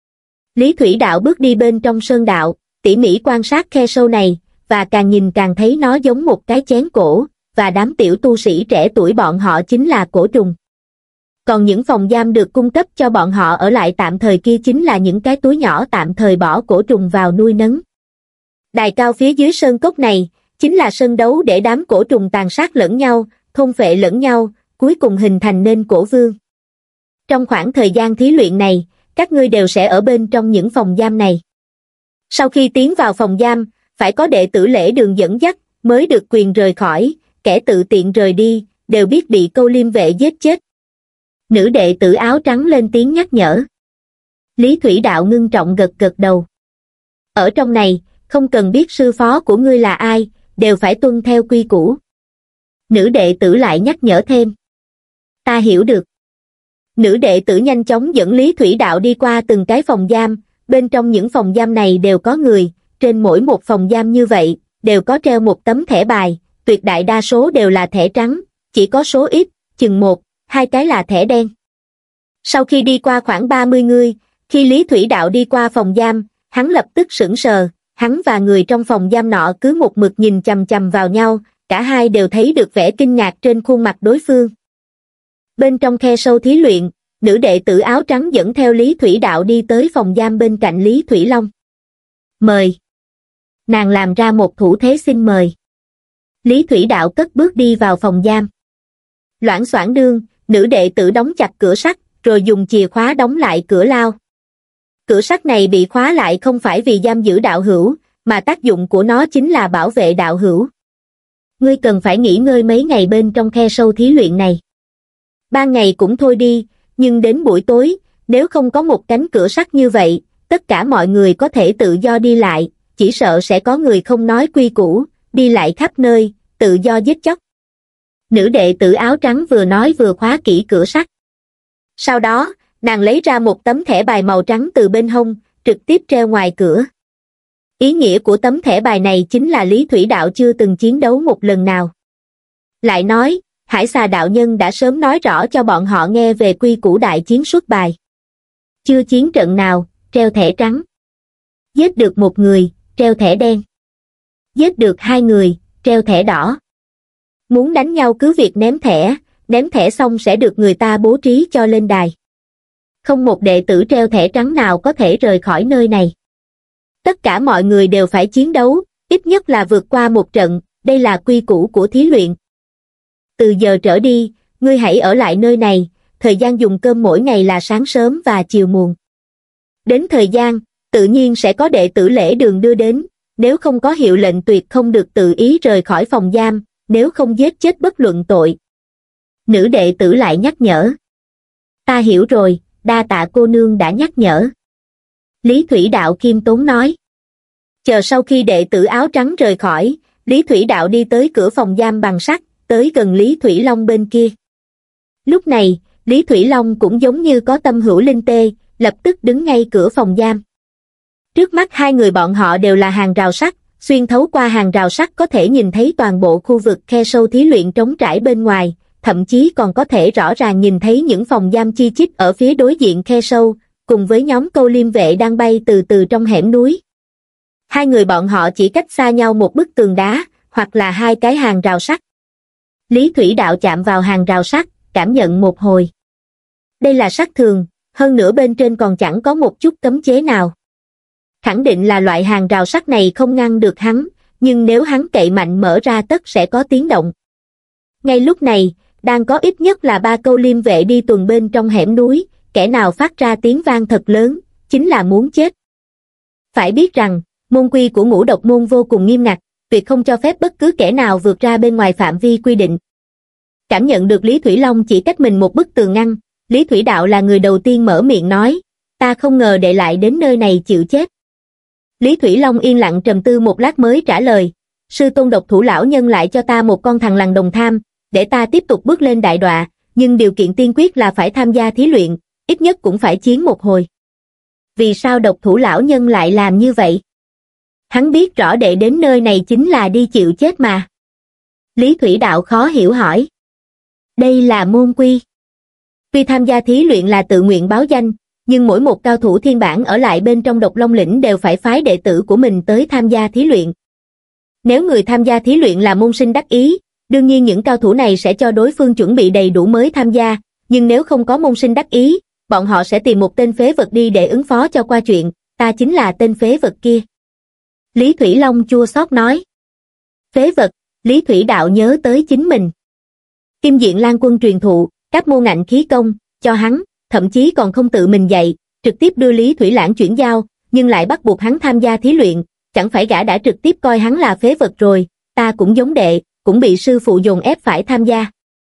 Lý Thủy Đạo bước đi bên trong sơn đạo, tỉ mỉ quan sát khe sâu này, và càng nhìn càng thấy nó giống một cái chén cổ, và đám tiểu tu sĩ trẻ tuổi bọn họ chính là cổ trùng. Còn những phòng giam được cung cấp cho bọn họ ở lại tạm thời kia chính là những cái túi nhỏ tạm thời bỏ cổ trùng vào nuôi nấng. Đài cao phía dưới sơn cốc này, chính là sân đấu để đám cổ trùng tàn sát lẫn nhau, thôn phệ lẫn nhau, cuối cùng hình thành nên cổ vương. Trong khoảng thời gian thí luyện này, các ngươi đều sẽ ở bên trong những phòng giam này. Sau khi tiến vào phòng giam, phải có đệ tử lễ đường dẫn dắt, mới được quyền rời khỏi, kẻ tự tiện rời đi, đều biết bị câu liêm vệ giết chết. Nữ đệ tử áo trắng lên tiếng nhắc nhở. Lý Thủy Đạo ngưng trọng gật gật đầu. Ở trong này, không cần biết sư phó của ngươi là ai, đều phải tuân theo quy củ. Nữ đệ tử lại nhắc nhở thêm. Ta hiểu được. Nữ đệ tử nhanh chóng dẫn Lý Thủy Đạo đi qua từng cái phòng giam, bên trong những phòng giam này đều có người, trên mỗi một phòng giam như vậy, đều có treo một tấm thẻ bài, tuyệt đại đa số đều là thẻ trắng, chỉ có số ít, chừng một, hai cái là thẻ đen. Sau khi đi qua khoảng ba mươi người, khi Lý Thủy Đạo đi qua phòng giam, hắn lập tức sững sờ, hắn và người trong phòng giam nọ cứ một mực nhìn chằm chằm vào nhau, cả hai đều thấy được vẻ kinh ngạc trên khuôn mặt đối phương. Bên trong khe sâu thí luyện, nữ đệ tử áo trắng dẫn theo Lý Thủy Đạo đi tới phòng giam bên cạnh Lý Thủy Long. Mời. Nàng làm ra một thủ thế xin mời. Lý Thủy Đạo cất bước đi vào phòng giam. Loảng xoảng đương, nữ đệ tử đóng chặt cửa sắt, rồi dùng chìa khóa đóng lại cửa lao. Cửa sắt này bị khóa lại không phải vì giam giữ đạo hữu, mà tác dụng của nó chính là bảo vệ đạo hữu. Ngươi cần phải nghỉ ngơi mấy ngày bên trong khe sâu thí luyện này. Ban ngày cũng thôi đi, nhưng đến buổi tối, nếu không có một cánh cửa sắt như vậy, tất cả mọi người có thể tự do đi lại, chỉ sợ sẽ có người không nói quy củ, đi lại khắp nơi, tự do giết chóc. Nữ đệ tử áo trắng vừa nói vừa khóa kỹ cửa sắt. Sau đó, nàng lấy ra một tấm thẻ bài màu trắng từ bên hông, trực tiếp treo ngoài cửa. Ý nghĩa của tấm thẻ bài này chính là Lý Thủy Đạo chưa từng chiến đấu một lần nào. Lại nói, Hải Xà đạo nhân đã sớm nói rõ cho bọn họ nghe về quy củ đại chiến xuất bài. Chưa chiến trận nào, treo thẻ trắng. Giết được một người, treo thẻ đen. Giết được hai người, treo thẻ đỏ. Muốn đánh nhau cứ việc ném thẻ, ném thẻ xong sẽ được người ta bố trí cho lên đài. Không một đệ tử treo thẻ trắng nào có thể rời khỏi nơi này. Tất cả mọi người đều phải chiến đấu, ít nhất là vượt qua một trận, đây là quy củ của thí luyện. Từ giờ trở đi, ngươi hãy ở lại nơi này, thời gian dùng cơm mỗi ngày là sáng sớm và chiều muộn. Đến thời gian, tự nhiên sẽ có đệ tử lễ đường đưa đến, nếu không có hiệu lệnh tuyệt không được tự ý rời khỏi phòng giam, nếu không giết chết bất luận tội. Nữ đệ tử lại nhắc nhở. Ta hiểu rồi, đa tạ cô nương đã nhắc nhở. Lý Thủy Đạo khiêm tốn nói. Chờ sau khi đệ tử áo trắng rời khỏi, Lý Thủy Đạo đi tới cửa phòng giam bằng sắt, tới gần Lý Thủy Long bên kia. Lúc này, Lý Thủy Long cũng giống như có tâm hữu linh tê, lập tức đứng ngay cửa phòng giam. Trước mắt hai người bọn họ đều là hàng rào sắt, xuyên thấu qua hàng rào sắt có thể nhìn thấy toàn bộ khu vực khe sâu thí luyện trống trải bên ngoài, thậm chí còn có thể rõ ràng nhìn thấy những phòng giam chi chít ở phía đối diện khe sâu, cùng với nhóm câu liêm vệ đang bay từ từ trong hẻm núi. Hai người bọn họ chỉ cách xa nhau một bức tường đá, hoặc là hai cái hàng rào sắt. Lý Thủy Đạo chạm vào hàng rào sắt, cảm nhận một hồi. Đây là sắt thường, hơn nữa bên trên còn chẳng có một chút cấm chế nào. Khẳng định là loại hàng rào sắt này không ngăn được hắn, nhưng nếu hắn cậy mạnh mở ra tất sẽ có tiếng động. Ngay lúc này, đang có ít nhất là ba câu liêm vệ đi tuần bên trong hẻm núi, kẻ nào phát ra tiếng vang thật lớn, chính là muốn chết. Phải biết rằng, môn quy của ngũ độc môn vô cùng nghiêm ngặt, tuyệt không cho phép bất cứ kẻ nào vượt ra bên ngoài phạm vi quy định. Cảm nhận được Lý Thủy Long chỉ cách mình một bức tường ngăn, Lý Thủy Đạo là người đầu tiên mở miệng nói, ta không ngờ đệ lại đến nơi này chịu chết. Lý Thủy Long yên lặng trầm tư một lát mới trả lời, sư tôn độc thủ lão nhân lại cho ta một con thằng lằn đồng tham, để ta tiếp tục bước lên đại đọa, nhưng điều kiện tiên quyết là phải tham gia thí luyện, ít nhất cũng phải chiến một hồi. Vì sao độc thủ lão nhân lại làm như vậy? Hắn biết rõ đệ đến nơi này chính là đi chịu chết mà. Lý Thủy Đạo khó hiểu hỏi. Đây là môn quy. Tuy tham gia thí luyện là tự nguyện báo danh, nhưng mỗi một cao thủ thiên bản ở lại bên trong Độc Long lĩnh đều phải phái đệ tử của mình tới tham gia thí luyện. Nếu người tham gia thí luyện là môn sinh đắc ý, đương nhiên những cao thủ này sẽ cho đối phương chuẩn bị đầy đủ mới tham gia, nhưng nếu không có môn sinh đắc ý, bọn họ sẽ tìm một tên phế vật đi để ứng phó cho qua chuyện, ta chính là tên phế vật kia. Lý Thủy Long chua xót nói. Phế vật, Lý Thủy Đạo nhớ tới chính mình. Kim Diện Lan Quân truyền thụ, các môn ngạnh khí công, cho hắn, thậm chí còn không tự mình dạy, trực tiếp đưa Lý Thủy Lãng chuyển giao, nhưng lại bắt buộc hắn tham gia thí luyện, chẳng phải gã đã trực tiếp coi hắn là phế vật rồi, ta cũng giống đệ, cũng bị sư phụ dồn ép phải tham gia.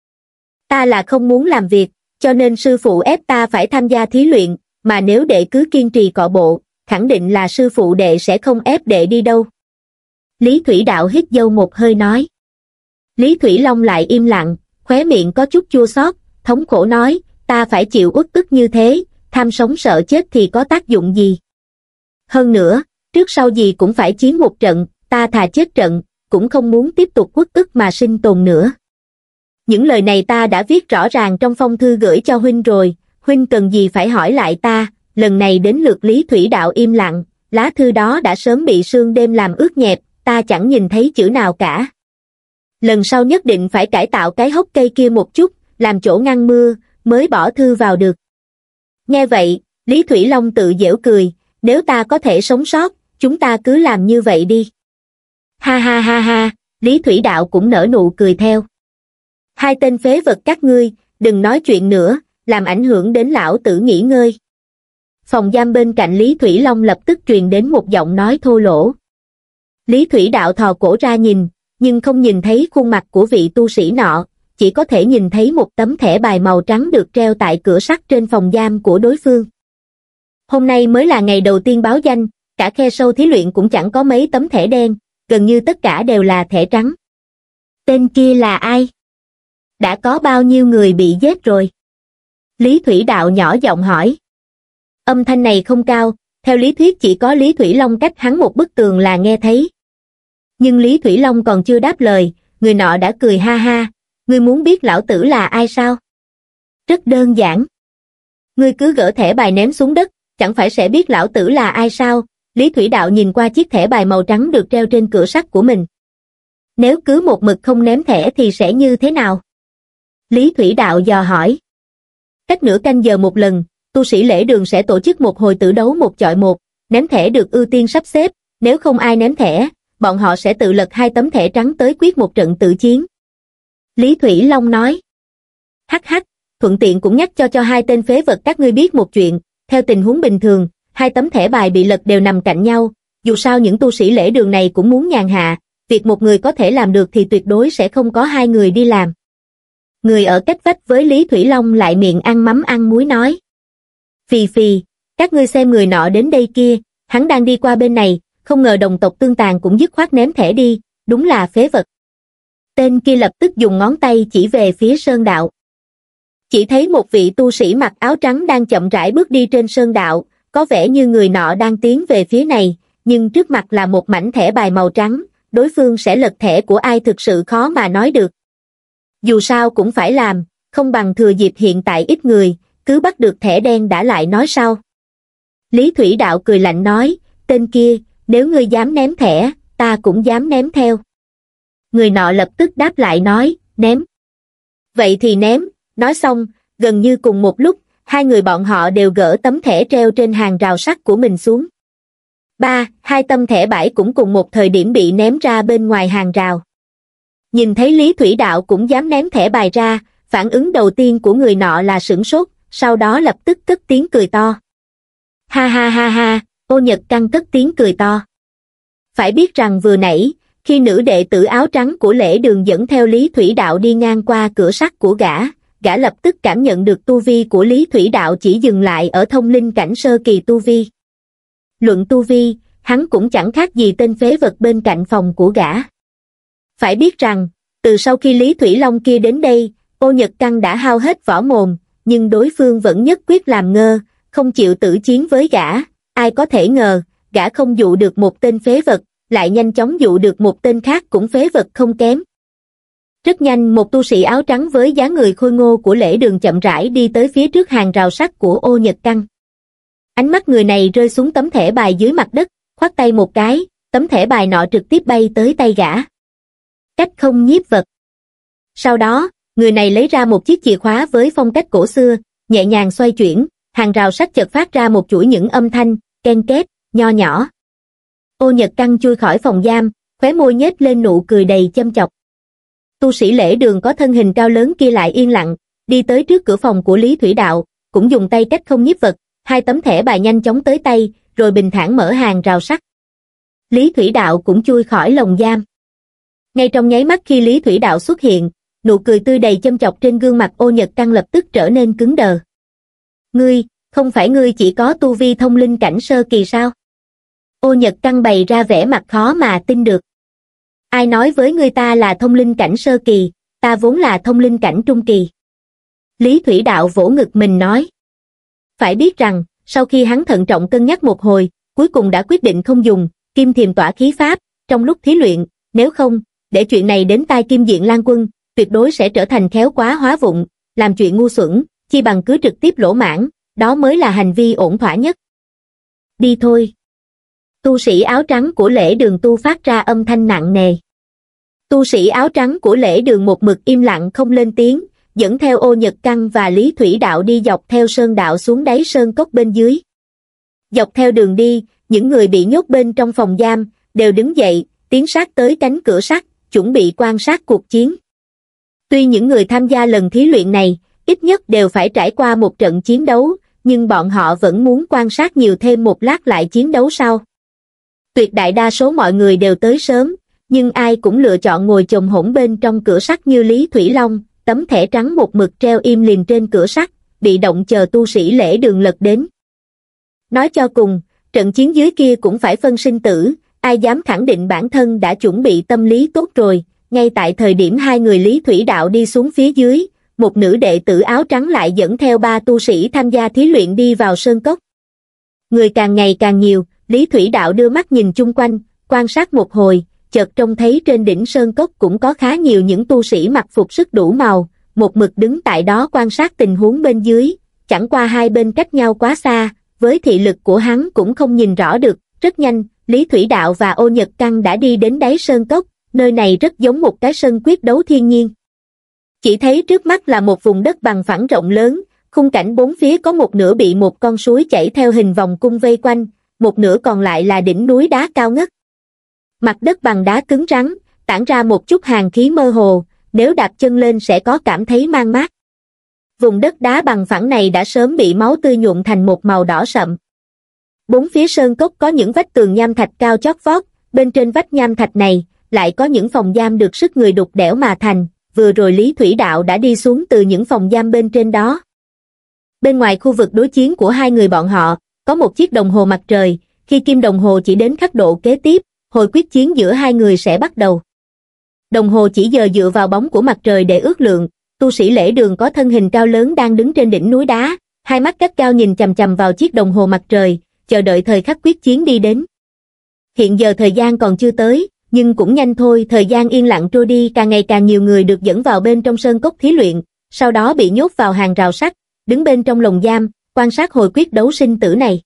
Ta là không muốn làm việc, cho nên sư phụ ép ta phải tham gia thí luyện, mà nếu đệ cứ kiên trì cọ bộ, khẳng định là sư phụ đệ sẽ không ép đệ đi đâu. Lý Thủy Đạo hít dâu một hơi nói. Lý Thủy Long lại im lặng, khóe miệng có chút chua xót, thống khổ nói, ta phải chịu uất ức như thế, tham sống sợ chết thì có tác dụng gì? Hơn nữa, trước sau gì cũng phải chiến một trận, ta thà chết trận, cũng không muốn tiếp tục uất ức mà sinh tồn nữa. Những lời này ta đã viết rõ ràng trong phong thư gửi cho huynh rồi, huynh cần gì phải hỏi lại ta, lần này đến lượt Lý Thủy Đạo im lặng, lá thư đó đã sớm bị sương đêm làm ướt nhẹp, ta chẳng nhìn thấy chữ nào cả. Lần sau nhất định phải cải tạo cái hốc cây kia một chút, làm chỗ ngăn mưa, mới bỏ thư vào được. Nghe vậy, Lý Thủy Long tự giễu cười, nếu ta có thể sống sót, chúng ta cứ làm như vậy đi. Ha ha ha ha, Lý Thủy Đạo cũng nở nụ cười theo. Hai tên phế vật các ngươi, đừng nói chuyện nữa, làm ảnh hưởng đến lão tử nghỉ ngơi. Phòng giam bên cạnh Lý Thủy Long lập tức truyền đến một giọng nói thô lỗ. Lý Thủy Đạo thò cổ ra nhìn, nhưng không nhìn thấy khuôn mặt của vị tu sĩ nọ, chỉ có thể nhìn thấy một tấm thẻ bài màu trắng được treo tại cửa sắt trên phòng giam của đối phương. Hôm nay mới là ngày đầu tiên báo danh, cả khe sâu thí luyện cũng chẳng có mấy tấm thẻ đen, gần như tất cả đều là thẻ trắng. Tên kia là ai? Đã có bao nhiêu người bị giết rồi? Lý Thủy Đạo nhỏ giọng hỏi. Âm thanh này không cao, theo lý thuyết chỉ có Lý Thủy Long cách hắn một bức tường là nghe thấy. Nhưng Lý Thủy Long còn chưa đáp lời, người nọ đã cười ha ha, ngươi muốn biết lão tử là ai sao? Rất đơn giản. Ngươi cứ gỡ thẻ bài ném xuống đất, chẳng phải sẽ biết lão tử là ai sao? Lý Thủy Đạo nhìn qua chiếc thẻ bài màu trắng được treo trên cửa sắt của mình. Nếu cứ một mực không ném thẻ thì sẽ như thế nào? Lý Thủy Đạo dò hỏi. Cách nửa canh giờ một lần, tu sĩ lễ đường sẽ tổ chức một hồi tử đấu một chọi một, ném thẻ được ưu tiên sắp xếp, nếu không ai ném thẻ, bọn họ sẽ tự lật hai tấm thẻ trắng tới quyết một trận tự chiến. Lý Thủy Long nói. Hắc hắc, thuận tiện cũng nhắc cho cho hai tên phế vật các ngươi biết một chuyện, theo tình huống bình thường, hai tấm thẻ bài bị lật đều nằm cạnh nhau, dù sao những tu sĩ lễ đường này cũng muốn nhàn hạ, việc một người có thể làm được thì tuyệt đối sẽ không có hai người đi làm. Người ở cách vách với Lý Thủy Long lại miệng ăn mắm ăn muối nói. Phì phì, các ngươi xem người nọ đến đây kia, hắn đang đi qua bên này, không ngờ đồng tộc Tương Tàn cũng dứt khoát ném thẻ đi, đúng là phế vật. Tên kia lập tức dùng ngón tay chỉ về phía sơn đạo. Chỉ thấy một vị tu sĩ mặc áo trắng đang chậm rãi bước đi trên sơn đạo, có vẻ như người nọ đang tiến về phía này, nhưng trước mặt là một mảnh thẻ bài màu trắng, đối phương sẽ lật thẻ của ai thực sự khó mà nói được. Dù sao cũng phải làm, không bằng thừa dịp hiện tại ít người, cứ bắt được thẻ đen đã lại nói sau. Lý Thủy Đạo cười lạnh nói, tên kia, nếu ngươi dám ném thẻ, ta cũng dám ném theo. Người nọ lập tức đáp lại nói, ném. Vậy thì ném, nói xong, gần như cùng một lúc, hai người bọn họ đều gỡ tấm thẻ treo trên hàng rào sắt của mình xuống. Ba, hai tấm thẻ bãi cũng cùng một thời điểm bị ném ra bên ngoài hàng rào. Nhìn thấy Lý Thủy Đạo cũng dám ném thẻ bài ra, Phản ứng đầu tiên của người nọ là sửng sốt, sau đó lập tức cất tiếng cười to. Ha ha ha ha, Ô Nhật Căn cất tiếng cười to. Phải biết rằng vừa nãy, khi nữ đệ tử áo trắng của Lễ Đường dẫn theo Lý Thủy Đạo đi ngang qua cửa sắt của gã, gã lập tức cảm nhận được tu vi của Lý Thủy Đạo chỉ dừng lại ở thông linh cảnh sơ kỳ tu vi. Luận tu vi, hắn cũng chẳng khác gì tên phế vật bên cạnh phòng của gã. Phải biết rằng, từ sau khi Lý Thủy Long kia đến đây, Ô Nhật Căn đã hao hết võ mồm, nhưng đối phương vẫn nhất quyết làm ngơ, không chịu tử chiến với gã. Ai có thể ngờ, gã không dụ được một tên phế vật, lại nhanh chóng dụ được một tên khác cũng phế vật không kém. Rất nhanh một tu sĩ áo trắng với dáng người khôi ngô của Lễ Đường chậm rãi đi tới phía trước hàng rào sắt của Ô Nhật Căn. Ánh mắt người này rơi xuống tấm thẻ bài dưới mặt đất, khoát tay một cái, tấm thẻ bài nọ trực tiếp bay tới tay gã. Cách không nhiếp vật. Sau đó, người này lấy ra một chiếc chìa khóa với phong cách cổ xưa, nhẹ nhàng xoay chuyển, hàng rào sắt chợt phát ra một chuỗi những âm thanh, ken két, nho nhỏ. Ô Nhật Căn chui khỏi phòng giam, khóe môi nhếch lên nụ cười đầy châm chọc. Tu sĩ Lễ Đường có thân hình cao lớn kia lại yên lặng, đi tới trước cửa phòng của Lý Thủy Đạo, cũng dùng tay cách không nhiếp vật, hai tấm thẻ bài nhanh chóng tới tay, rồi bình thản mở hàng rào sắt. Lý Thủy Đạo cũng chui khỏi lồng giam. Ngay trong nháy mắt khi Lý Thủy Đạo xuất hiện, nụ cười tươi đầy châm chọc trên gương mặt Ô Nhật Căn lập tức trở nên cứng đờ. Ngươi, không phải ngươi chỉ có tu vi thông linh cảnh sơ kỳ sao? Ô Nhật Căn bày ra vẻ mặt khó mà tin được. Ai nói với ngươi ta là thông linh cảnh sơ kỳ, ta vốn là thông linh cảnh trung kỳ. Lý Thủy Đạo vỗ ngực mình nói. Phải biết rằng, sau khi hắn thận trọng cân nhắc một hồi, cuối cùng đã quyết định không dùng Kim Thiềm Tỏa Khí Pháp trong lúc thí luyện, nếu không, để chuyện này đến tai Kim Diện Lan Quân, tuyệt đối sẽ trở thành khéo quá hóa vụng, làm chuyện ngu xuẩn, chi bằng cứ trực tiếp lỗ mãng, đó mới là hành vi ổn thỏa nhất. Đi thôi. Tu sĩ áo trắng của Lễ Đường tu phát ra âm thanh nặng nề. Tu sĩ áo trắng của Lễ Đường một mực im lặng không lên tiếng, dẫn theo Ô Nhật Căn và Lý Thủy Đạo đi dọc theo sơn đạo xuống đáy sơn cốc bên dưới. Dọc theo đường đi, những người bị nhốt bên trong phòng giam, đều đứng dậy, tiến sát tới cánh cửa sắt, chuẩn bị quan sát cuộc chiến. Tuy những người tham gia lần thí luyện này, ít nhất đều phải trải qua một trận chiến đấu, nhưng bọn họ vẫn muốn quan sát nhiều thêm một lát lại chiến đấu sau. Tuyệt đại đa số mọi người đều tới sớm, nhưng ai cũng lựa chọn ngồi chồm hổm bên trong cửa sắt như Lý Thủy Long, tấm thẻ trắng một mực treo im lìm trên cửa sắt, bị động chờ tu sĩ Lễ Đường lật đến. Nói cho cùng, trận chiến dưới kia cũng phải phân sinh tử, ai dám khẳng định bản thân đã chuẩn bị tâm lý tốt rồi. Ngay tại thời điểm hai người Lý Thủy Đạo đi xuống phía dưới, một nữ đệ tử áo trắng lại dẫn theo ba tu sĩ tham gia thí luyện đi vào sơn cốc. Người càng ngày càng nhiều, Lý Thủy Đạo đưa mắt nhìn chung quanh, quan sát một hồi, chợt trông thấy trên đỉnh sơn cốc cũng có khá nhiều những tu sĩ mặc phục sức đủ màu, một mực đứng tại đó quan sát tình huống bên dưới, chẳng qua hai bên cách nhau quá xa, với thị lực của hắn cũng không nhìn rõ được. Rất nhanh, Lý Thủy Đạo và Ô Nhật Căn đã đi đến đáy sơn cốc, nơi này rất giống một cái sân quyết đấu thiên nhiên. Chỉ thấy trước mắt là một vùng đất bằng phẳng rộng lớn, khung cảnh bốn phía có một nửa bị một con suối chảy theo hình vòng cung vây quanh, một nửa còn lại là đỉnh núi đá cao ngất. Mặt đất bằng đá cứng rắn, tản ra một chút hàn khí mơ hồ, nếu đạp chân lên sẽ có cảm thấy mang mát. Vùng đất đá bằng phẳng này đã sớm bị máu tươi nhuộm thành một màu đỏ sậm. Bốn phía sơn cốc có những vách tường nham thạch cao chót vót, bên trên vách nham thạch này lại có những phòng giam được sức người đục đẽo mà thành, vừa rồi Lý Thủy Đạo đã đi xuống từ những phòng giam bên trên đó. Bên ngoài khu vực đối chiến của hai người bọn họ, có một chiếc đồng hồ mặt trời, khi kim đồng hồ chỉ đến khắc độ kế tiếp, hồi quyết chiến giữa hai người sẽ bắt đầu. Đồng hồ chỉ giờ dựa vào bóng của mặt trời để ước lượng, tu sĩ Lễ Đường có thân hình cao lớn đang đứng trên đỉnh núi đá, hai mắt gắt cao nhìn chằm chằm vào chiếc đồng hồ mặt trời, chờ đợi thời khắc quyết chiến đi đến. Hiện giờ thời gian còn chưa tới, nhưng cũng nhanh thôi, thời gian yên lặng trôi đi, càng ngày càng nhiều người được dẫn vào bên trong sơn cốc thí luyện, sau đó bị nhốt vào hàng rào sắt, đứng bên trong lồng giam, quan sát hồi quyết đấu sinh tử này.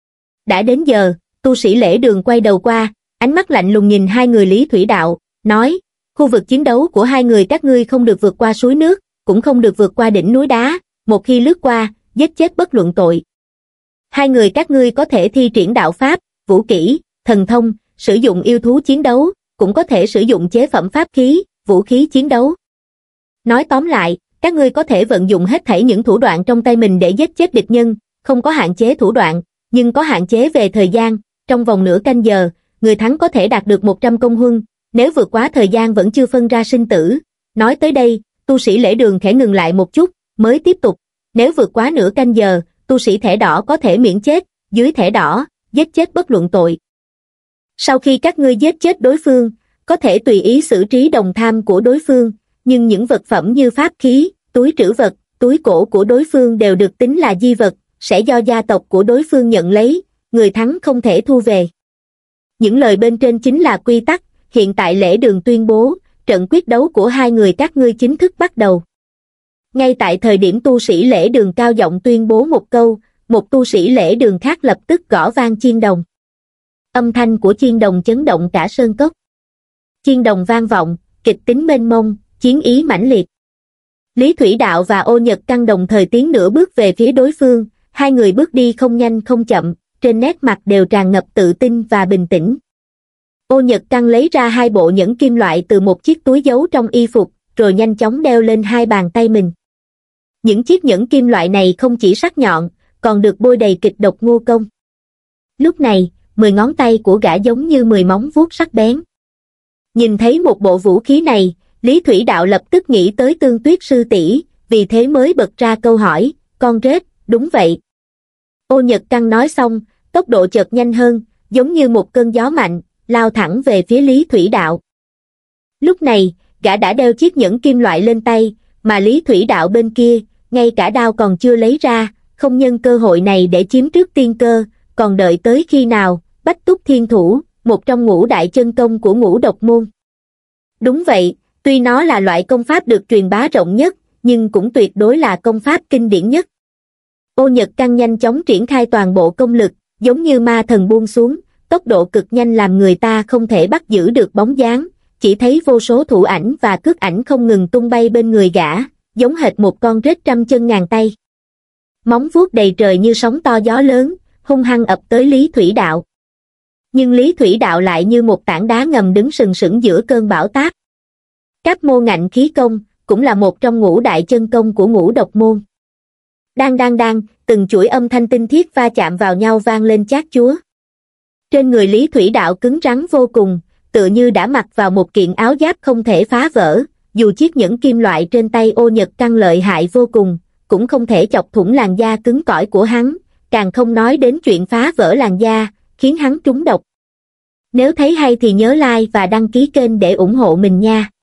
Đã đến giờ, tu sĩ Lễ Đường quay đầu qua, ánh mắt lạnh lùng nhìn hai người Lý Thủy Đạo, nói, khu vực chiến đấu của hai người các ngươi không được vượt qua suối nước, cũng không được vượt qua đỉnh núi đá, một khi lướt qua, giết chết bất luận tội. Hai người các ngươi có thể thi triển đạo pháp, vũ kỹ, thần thông, sử dụng yêu thú chiến đấu, cũng có thể sử dụng chế phẩm pháp khí, vũ khí chiến đấu. Nói tóm lại, Các ngươi có thể vận dụng hết thảy những thủ đoạn trong tay mình để giết chết địch nhân, không có hạn chế thủ đoạn, nhưng có hạn chế về thời gian, trong vòng nửa canh giờ, người thắng có thể đạt được một trăm công huân, nếu vượt quá thời gian vẫn chưa phân ra sinh tử. Nói tới đây, tu sĩ lễ đường khẽ ngừng lại một chút, mới tiếp tục, nếu vượt quá nửa canh giờ, tu sĩ thẻ đỏ có thể miễn chết, dưới thẻ đỏ, giết chết bất luận tội. Sau khi các ngươi giết chết đối phương, có thể tùy ý xử trí đồng tham của đối phương, nhưng những vật phẩm như pháp khí, túi trữ vật, túi cổ của đối phương đều được tính là di vật, sẽ do gia tộc của đối phương nhận lấy, người thắng không thể thu về. Những lời bên trên chính là quy tắc, hiện tại lễ đường tuyên bố, trận quyết đấu của hai người các ngươi chính thức bắt đầu. Ngay tại thời điểm tu sĩ lễ đường cao giọng tuyên bố một câu, một tu sĩ lễ đường khác lập tức gõ vang chiên đồng. Âm thanh của chiên đồng chấn động cả sơn cốc. Chiên đồng vang vọng, kịch tính mênh mông, chiến ý mãnh liệt. Lý Thủy Đạo và Ô Nhật Căn đồng thời tiến nửa bước về phía đối phương, hai người bước đi không nhanh không chậm, trên nét mặt đều tràn ngập tự tin và bình tĩnh. Ô Nhật Căn lấy ra hai bộ nhẫn kim loại từ một chiếc túi giấu trong y phục, rồi nhanh chóng đeo lên hai bàn tay mình. Những chiếc nhẫn kim loại này không chỉ sắc nhọn, còn được bôi đầy kịch độc ngô công. Lúc này, mười ngón tay của gã giống như mười móng vuốt sắc bén. Nhìn thấy một bộ vũ khí này, Lý Thủy Đạo lập tức nghĩ tới Tương Tuyết sư tỷ, vì thế mới bật ra câu hỏi, con rết, đúng vậy. Ô Nhật Căn nói xong, tốc độ chợt nhanh hơn, giống như một cơn gió mạnh, lao thẳng về phía Lý Thủy Đạo. Lúc này, gã đã đeo chiếc nhẫn kim loại lên tay, mà Lý Thủy Đạo bên kia, ngay cả đao còn chưa lấy ra, không nhân cơ hội này để chiếm trước tiên cơ, còn đợi tới khi nào, Bách Túc Thiên Thủ, một trong ngũ đại chân công của Ngũ Độc Môn. Đúng vậy, tuy nó là loại công pháp được truyền bá rộng nhất, nhưng cũng tuyệt đối là công pháp kinh điển nhất. Ô Nhật Căn nhanh chóng triển khai toàn bộ công lực, giống như ma thần buông xuống, tốc độ cực nhanh làm người ta không thể bắt giữ được bóng dáng, chỉ thấy vô số thủ ảnh và cước ảnh không ngừng tung bay bên người gã, giống hệt một con rết trăm chân ngàn tay. Móng vuốt đầy trời như sóng to gió lớn, hung hăng ập tới Lý Thủy Đạo. Nhưng Lý Thủy Đạo lại như một tảng đá ngầm đứng sừng sững giữa cơn bão táp. Cáp mô ngạnh khí công, cũng là một trong ngũ đại chân công của Ngũ Độc Môn. Đang đang đang, từng chuỗi âm thanh tinh thiết va chạm vào nhau vang lên chát chúa. Trên người Lý Thủy Đạo cứng rắn vô cùng, tựa như đã mặc vào một kiện áo giáp không thể phá vỡ, dù chiếc nhẫn kim loại trên tay Ô Nhật Căn lợi hại vô cùng, cũng không thể chọc thủng làn da cứng cỏi của hắn, càng không nói đến chuyện phá vỡ làn da, khiến hắn trúng độc. Nếu thấy hay thì nhớ like và đăng ký kênh để ủng hộ mình nha.